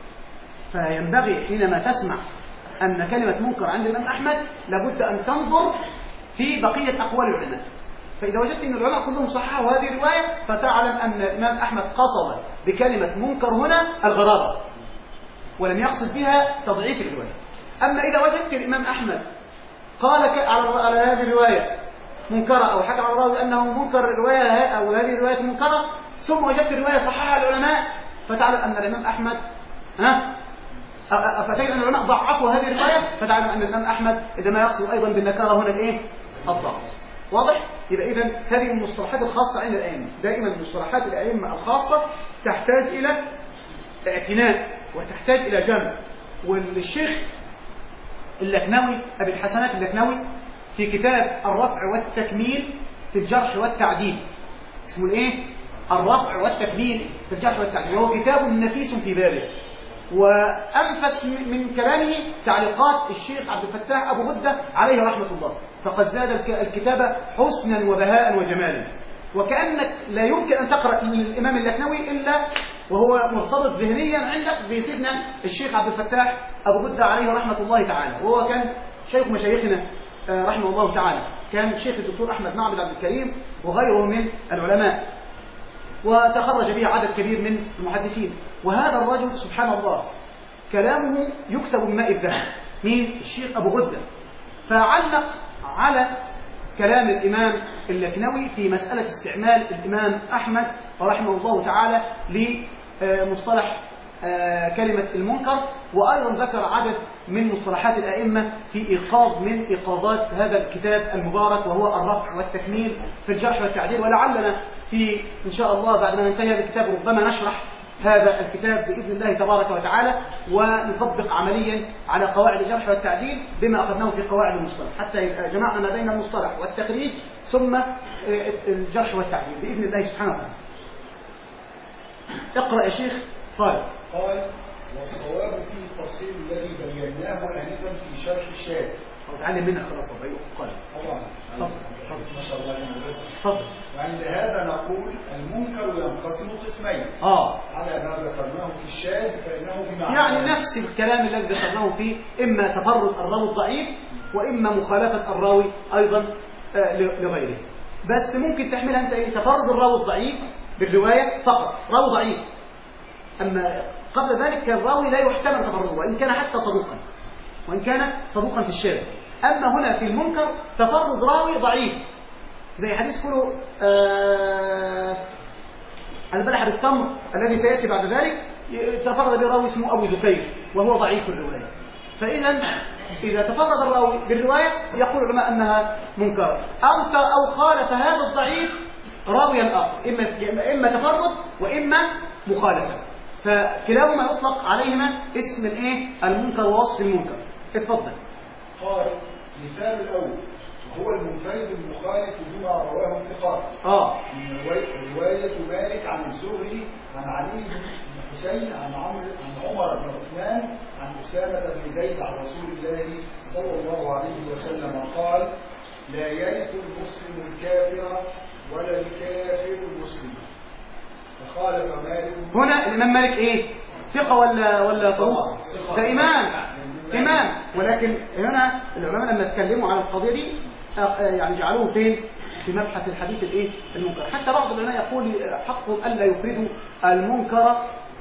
فينبغي حينما تسمع أن كلمة منكر عند الإمام أحمد لابد أن تنظر في بقية أقوال العلماء، فإذا وجدت أن العلماء كلهم صححوا هذه الرواية فتعلم أن الإمام أحمد قصد بكلمة منكر هنا الغرابة ولم يقصد بها تضعيف الرواية. أما إذا وجدت الإمام أحمد قال على هذه الرواية منكرة أو حكى على الراوي أنه منكر الرواية أو هذه الرواية منكرة ثم وجدت الرواية صححها العلماء فتعلم أن الإمام أحمد ها فتجد أن العلماء ضعفوا هذه الرواية فتعلم أن الإمام أحمد إذا ما يقصد أيضا بالنكارة هنا الإيه؟ الضعف. واضح؟ يبقى إذن هذه المصطلحات الخاصة عند الأئمة، دائما مصطلحات الأئمة الخاصة تحتاج إلى اعتناء وتحتاج إلى جمع. والشيخ اللكنوي أبي الحسنات اللكنوي في كتاب الرفع والتكميل في الجرح والتعديل اسمه الإيه؟ الرفع والتكميل في الجرح والتعديل، وهو كتاب نفيس في بابه. وأنفس من كلامه تعليقات الشيخ عبد الفتاح أبو غدة عليه رحمة الله، فقد زاد الكتاب حسنا وبهاء وجمالا. وكأنك لا يمكن أن تقرأ من الإمام اللكنوي إلا وهو مرتبط ذهنيا عندك بسيدنا الشيخ عبد الفتاح أبو غدة عليه رحمة الله تعالى، وهو كان شيخ مشايخنا رحمه الله تعالى، كان الشيخ الدكتور أحمد معبد عبد الكريم وغيره من العلماء، وتخرج به عدد كبير من المحدثين. وهذا الرجل سبحان الله كلامه يكتب بماء الذهب، مين؟ الشيخ أبو غدة. فعلق على كلام الإمام اللكنوي في مسألة استعمال الإمام أحمد رحمه الله تعالى لمصطلح كلمة المنكر، وأيضا ذكر عدد من مصطلحات الأئمة في إيقاظ من إيقاظات هذا الكتاب المبارك وهو الرفع والتكميل في الجرح والتعديل. ولعلنا في إن شاء الله بعد ما ننتهي هذا الكتاب ربما نشرح هذا الكتاب بإذن الله تبارك وتعالى ونطبق عمليا على قواعد الجرح والتعديل بما أخذناه في قواعد المصطلح، حتى جمعنا ما بين المصطلح والتخريج ثم الجرح والتعديل بإذن الله سبحانه وتعالى. اقرأ يا شيخ. قال قال والصواب فيه التفصيل الذي بيناه آنفا في شرح الشاذ او اتعلم منك خلاص ابراهيم قال. طبعا. اتفضل ما شاء الله يا بس. اتفضل. وعند هذا نقول المنكر ينقسم قسمين. اه على ما ذكرناه في الشاذ فانه بمعنى يعني نفس الكلام الذي ذكرناه فيه، اما تفرد الراوي الضعيف واما مخالفه الراوي ايضا آه لغيره. بس ممكن تحملها انت ايه؟ تفرد الراوي الضعيف بالروايه فقط، راوي ضعيف. اما قبل ذلك كان الراوي لا يحتمل تفرده وان كان حتى صدوقا، وان كان صدوقا في الشاذ. اما هنا في المنكر تفرد راوي ضعيف، زي حديث كله آه البلح بالتمر الذي سياتي بعد ذلك، تفرد به راوي اسمه ابو ذكير وهو ضعيف الروايه. فاذا اذا تفرد الراوي بالروايه يقول العلماء انها منكره، او او خالف هذا الضعيف راويا اخر، اما اما تفرد واما مخالفه، فكلاهما يطلق عليهما اسم الايه؟ المنكر ووصف المنكر. اتفضل. قال مثال الاول هو المنفرد المخالف بما رواه الثقات. اه من روايه مالك عن الزهري عن علي بن حسين عن عمرو عن عمر بن عثمان عن اسامه بن زيد عن رسول الله صلى الله عليه وسلم قال: لا يرث المسلم الكافر ولا الكافر المسلم. فخالف مالك. هنا الامام مالك ايه؟ ثقه ولا ولا صدوق؟ ده امام امام ولكن هنا العلماء لما اتكلموا عن القضيه دي يعني جعلوه فين؟ في مبحث الحديث الايه؟ المنكر. حتى بعض العلماء يقول حقهم الا يفردوا المنكر.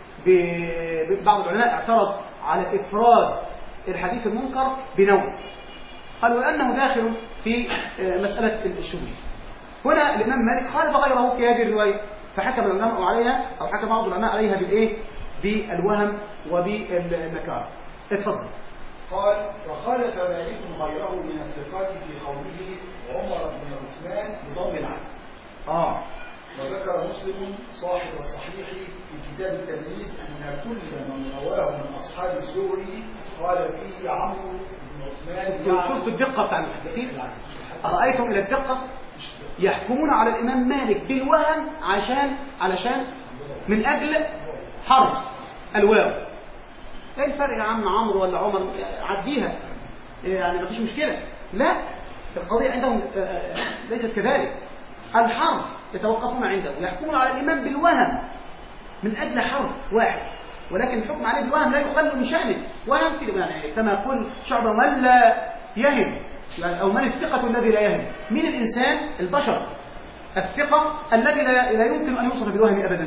بعض العلماء اعترض على افراد الحديث المنكر بنوع، قالوا لانه داخل في مساله الشبهه. هنا الامام مالك خالف غيره في هذه الروايه، فحكم العلماء عليها او حكم بعض العلماء عليها بالايه؟ بالوهم وبالنكاره. اتفضل. قال: وخالف مالك غيره من الثقات في قوله عمر بن عثمان بضم العين. اه وذكر مسلم صاحب الصحيح في كتاب التمييز ان كل من رواه من اصحاب الزهري قال فيه عمرو بن عثمان. شفتوا الدقه بتاع المحدثين؟ ارايتم الى الدقه؟ يحكمون على الامام مالك بالوهم عشان علشان من اجل حرف الواو. ايه الفرق يا عم عمرو ولا عمر؟ عديها يعني مفيش مشكله. لا، القضيه عندهم ليست كذلك. الحرف يتوقفون عنده، يحكمون على الامام بالوهم من اجل حرف واحد، ولكن الحكم عليه بالوهم لا يقل من شأنه. وهم في يعني كما يقول شعبه: من لا يهم، يعني او من الثقه الذي لا يهم. من الانسان؟ البشر. الثقه الذي لا يمكن ان يوصف بالوهم ابدا.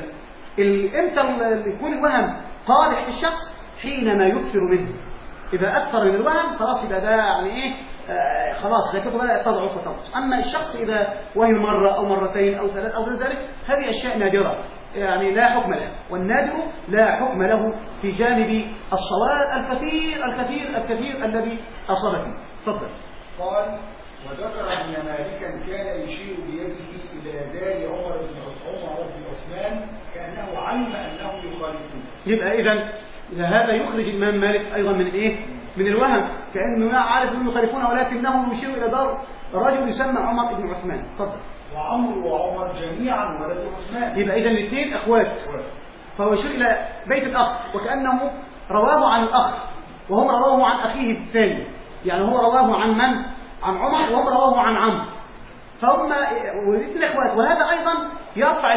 امتى يكون الوهم قادح في الشخص؟ حينما يكثر منه. اذا اكثر من الوهم خلاص يبقى ده يعني ايه؟ آه خلاص ذاكرته بدات تضعف وتنقص. اما الشخص اذا وهم مره او مرتين او ثلاث او غير ذلك هذه اشياء نادره يعني لا حكم لها، والنادر لا حكم له في جانب الصواب الكثير الكثير الكثير الذي اصاب فيه. تفضل. قال: وذكر ان مالكا كان يشير بيده الى دار عمر بن عمر بن عثمان كانه علم انه يخالفون. يبقى اذا هذا يخرج الامام مالك ايضا من ايه؟ من الوهم، كانه عارف انهم يخالفون ولكنه يشير الى دار رجل يسمى عمر بن عثمان. تفضل. وعمرو وعمر جميعا ولد عثمان. يبقى اذا الاثنين اخوات، فهو يشير الى بيت الاخ وكانه رواه عن الاخ وهم رواه عن اخيه الثاني، يعني هو رواه عن من؟ عن عمر، وهم رواه عن عمرو، فهم والاثنين اخوات. وهذا ايضا يرفع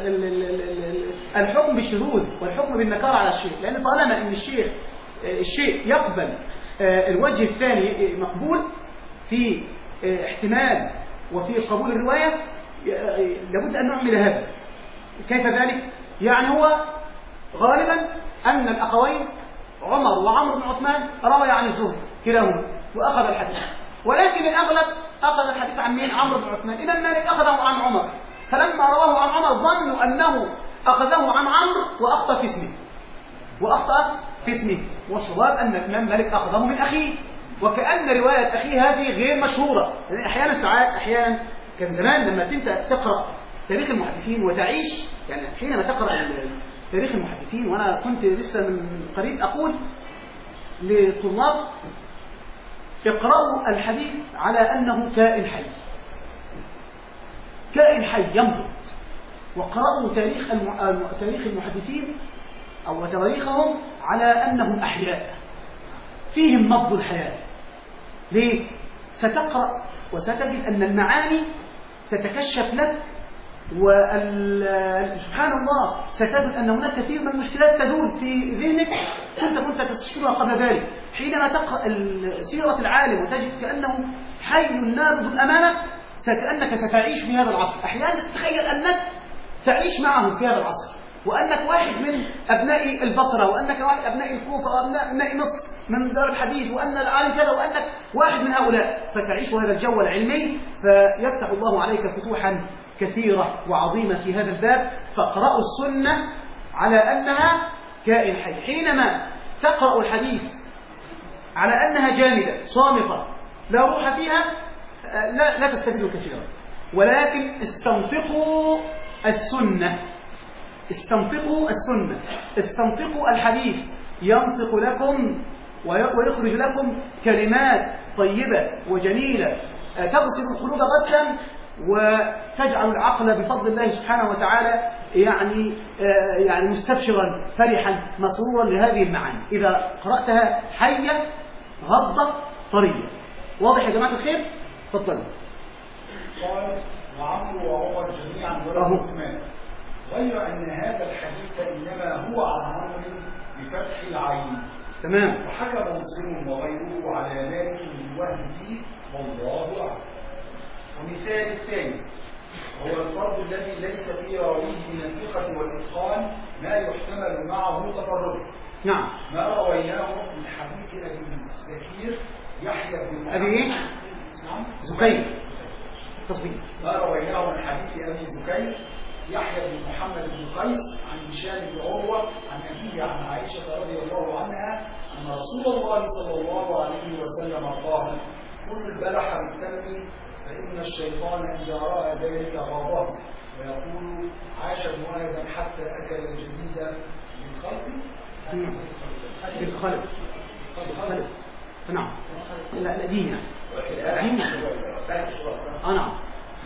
الحكم بالشذوذ والحكم بالنكاره على الشيء، لان طالما ان الشيخ الشيء يقبل الوجه الثاني مقبول في احتمال وفي قبول الروايه، لابد ان نعمل هذا. كيف ذلك؟ يعني هو غالبا ان الاخوين عمر وعمرو بن عثمان روى عن الزهري كلاهما واخذ الحديث، ولكن الاغلب اخذ الحديث عن مين؟ عمرو بن عثمان. الامام مالك اخذه عن عمر، فلما رواه عن عمر ظنوا انه اخذه عن عمرو واخطا في اسمه واخطا في اسمه والصواب ان الامام مالك اخذه من اخيه، وكأن روايه اخيه هذه غير مشهوره. لان احيانا ساعات احيانا كان زمان لما انت تقرا تاريخ المحدثين وتعيش، يعني حينما تقرا تاريخ المحدثين، وانا كنت لسه من قريب اقول للطلاب: اقرأوا الحديث على أنه كائن حي، كائن حي ينبض، وقرأوا تاريخ تاريخ المحدثين أو تاريخهم على أنهم أحياء فيهم نبض الحياة. ليه؟ ستقرأ وستجد أن المعاني تتكشف لك، وسبحان الله ستجد أن هناك كثير من المشكلات تزول في ذهنك كنت كنت تستشعرها قبل ذلك. حينما تقرأ سيرة العالم وتجد كأنه حي نابض أمامك، كأنك ستعيش في هذا العصر. أحيانا تتخيل أنك تعيش معهم في هذا العصر، وأنك واحد من أبناء البصرة، وأنك واحد أبناء الكوفة، وأبناء أبناء مصر من دار الحديث، وأن العالم كذا، وأنك واحد من هؤلاء، فتعيش هذا الجو العلمي، فيفتح الله عليك فتوحا كثيرة وعظيمة في هذا الباب. فاقرأوا السنة على أنها كائن حي. حينما تقرأ الحديث على أنها جامدة صامتة لا روح فيها، لا, لا تستفيدوا كثيرا، ولكن استنطقوا السنة، استنطقوا السنة، استنطقوا الحديث، ينطق لكم ويخرج لكم كلمات طيبة وجميلة تغسل القلوب غسلا، وتجعل العقل بفضل الله سبحانه وتعالى يعني يعني مستبشرا فرحا مسرورا لهذه المعاني إذا قرأتها حية غضة طرية. واضح يا جماعة الخير؟ تفضلوا. قال وعمرو وعمر جميعا وله عثمان، غير أن هذا الحديث إنما هو عن عمرو بفتح العين. تمام. وحكم مسلم وغيره على ذلك من وهم فيه والله أعلم. ومثال الثاني هو الفرد الذي ليس في راويه من الثقة والإتقان ما يحتمل معه تفرده. نعم. ما رويناه من حديث أبي زكير يحيى بن أبي إيه؟ نعم. زكير. تصديق. ما رويناه من حديث أبي زكير يحيى بن محمد بن قيس عن هشام بن عروة عن أبيه عن عائشة رضي الله عنها أن رسول الله صلى الله عليه وسلم قال: كل البلح بالتمر فإن الشيطان إذا رأى ذلك غضب ويقول: عاش ابن آدم حتى أكل الجديد بالخلق بالخلق بالخلق نعم. لا القديم القديم اه نعم.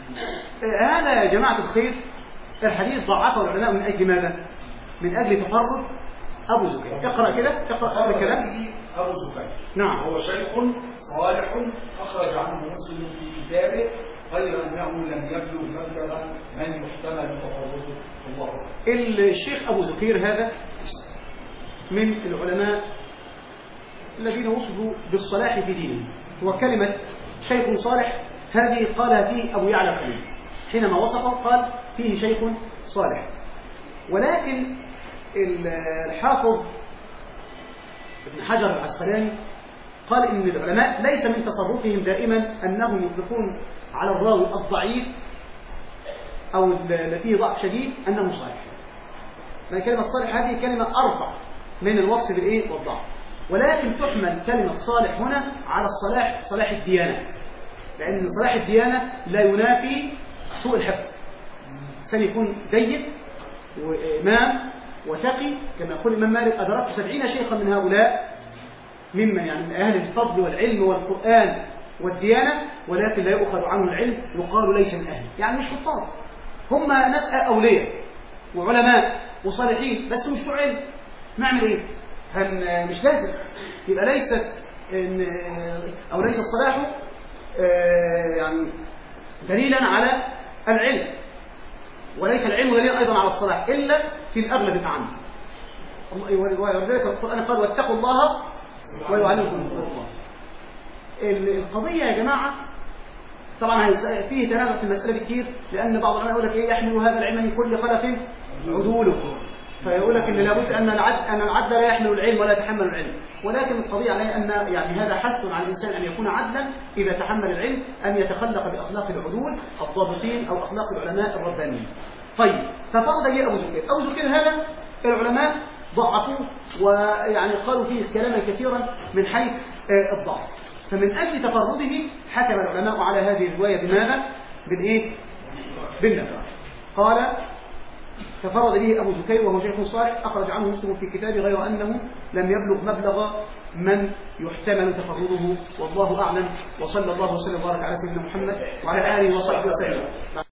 هذا يا جماعة الخير الحديث ضعفه العلماء من أجل ماذا؟ من أجل تفرد أبو زكير. اقرأ كده، اقرأ هذا الكلام. أبو زكير نعم. هو شيخ صالح أخرج عنه مسلم في كتابه، غير أنه لم يبلغ مبلغ من يحتمل تفرده. الله. الشيخ أبو زكير هذا من العلماء الذين وصفوا بالصلاح في دينهم، وكلمة شيخ صالح هذه قالها فيه أبو يعلى الخليل حينما وصفه، قال فيه شيخ صالح. ولكن الحافظ ابن حجر العسقلاني قال إن العلماء ليس من تصرفهم دائما أنهم يطلقون على الراوي الضعيف أو الذي ضعف شديد أنه صالح. ما كلمة صالح هذه كلمة أرفع من الوصف بالإيه والضعف، ولكن تحمل كلمة صالح هنا على الصلاح، صلاح الديانة، لأن صلاح الديانة لا ينافي سوء الحفظ. الإنسان يكون جيد وإمام وتقي، كما يقول الإمام مالك: أدركت سبعين شيخا من هؤلاء ممن يعني من أهل الفضل والعلم والقرآن والديانة، ولكن لا يؤخذ عنه العلم، يقال ليس من أهل، يعني مش حفاظ، هم ناس أولياء وعلماء وصالحين بس مش بتوع علم. نعمل إيه؟ هن مش لازم يبقى ليست أو ليس الصلاح يعني دليلا على العلم، وليس العلم دليلا أيضا على الصلاح إلا في الأغلب العام. ولذلك القرآن قال: واتقوا الله ويعلمكم الله. القضية يا جماعة طبعا فيه تنازع في المسألة كتير، لأن بعض العلماء يقول لك إيه يحمل هذا العلم من كل خلف عدوله، فيقول لك إن لابد أن العدل أن العدل لا يحمل العلم ولا يتحمل العلم. ولكن القضية عليه أن يعني هذا حث على الإنسان أن يكون عدلا إذا تحمل العلم، أن يتخلق بأخلاق العدول الضابطين أو أخلاق العلماء الربانيين. طيب، ففرض لي أبو زكير. أبو زكير هذا العلماء ضعفوه ويعني قالوا فيه كلاما كثيرا من حيث الضعف، فمن أجل تفرده حكم العلماء على هذه الرواية بماذا؟ بالإيه؟ بالنكرة. قال: تفرد به أبو زكير وهو شيخ صالح أخرج عنه مسلم في كتابه، غير أنه لم يبلغ مبلغ من يحتمل تفرده. والله أعلم، وصلى الله وسلم وبارك على سيدنا محمد وعلى آله وصحبه وسلم.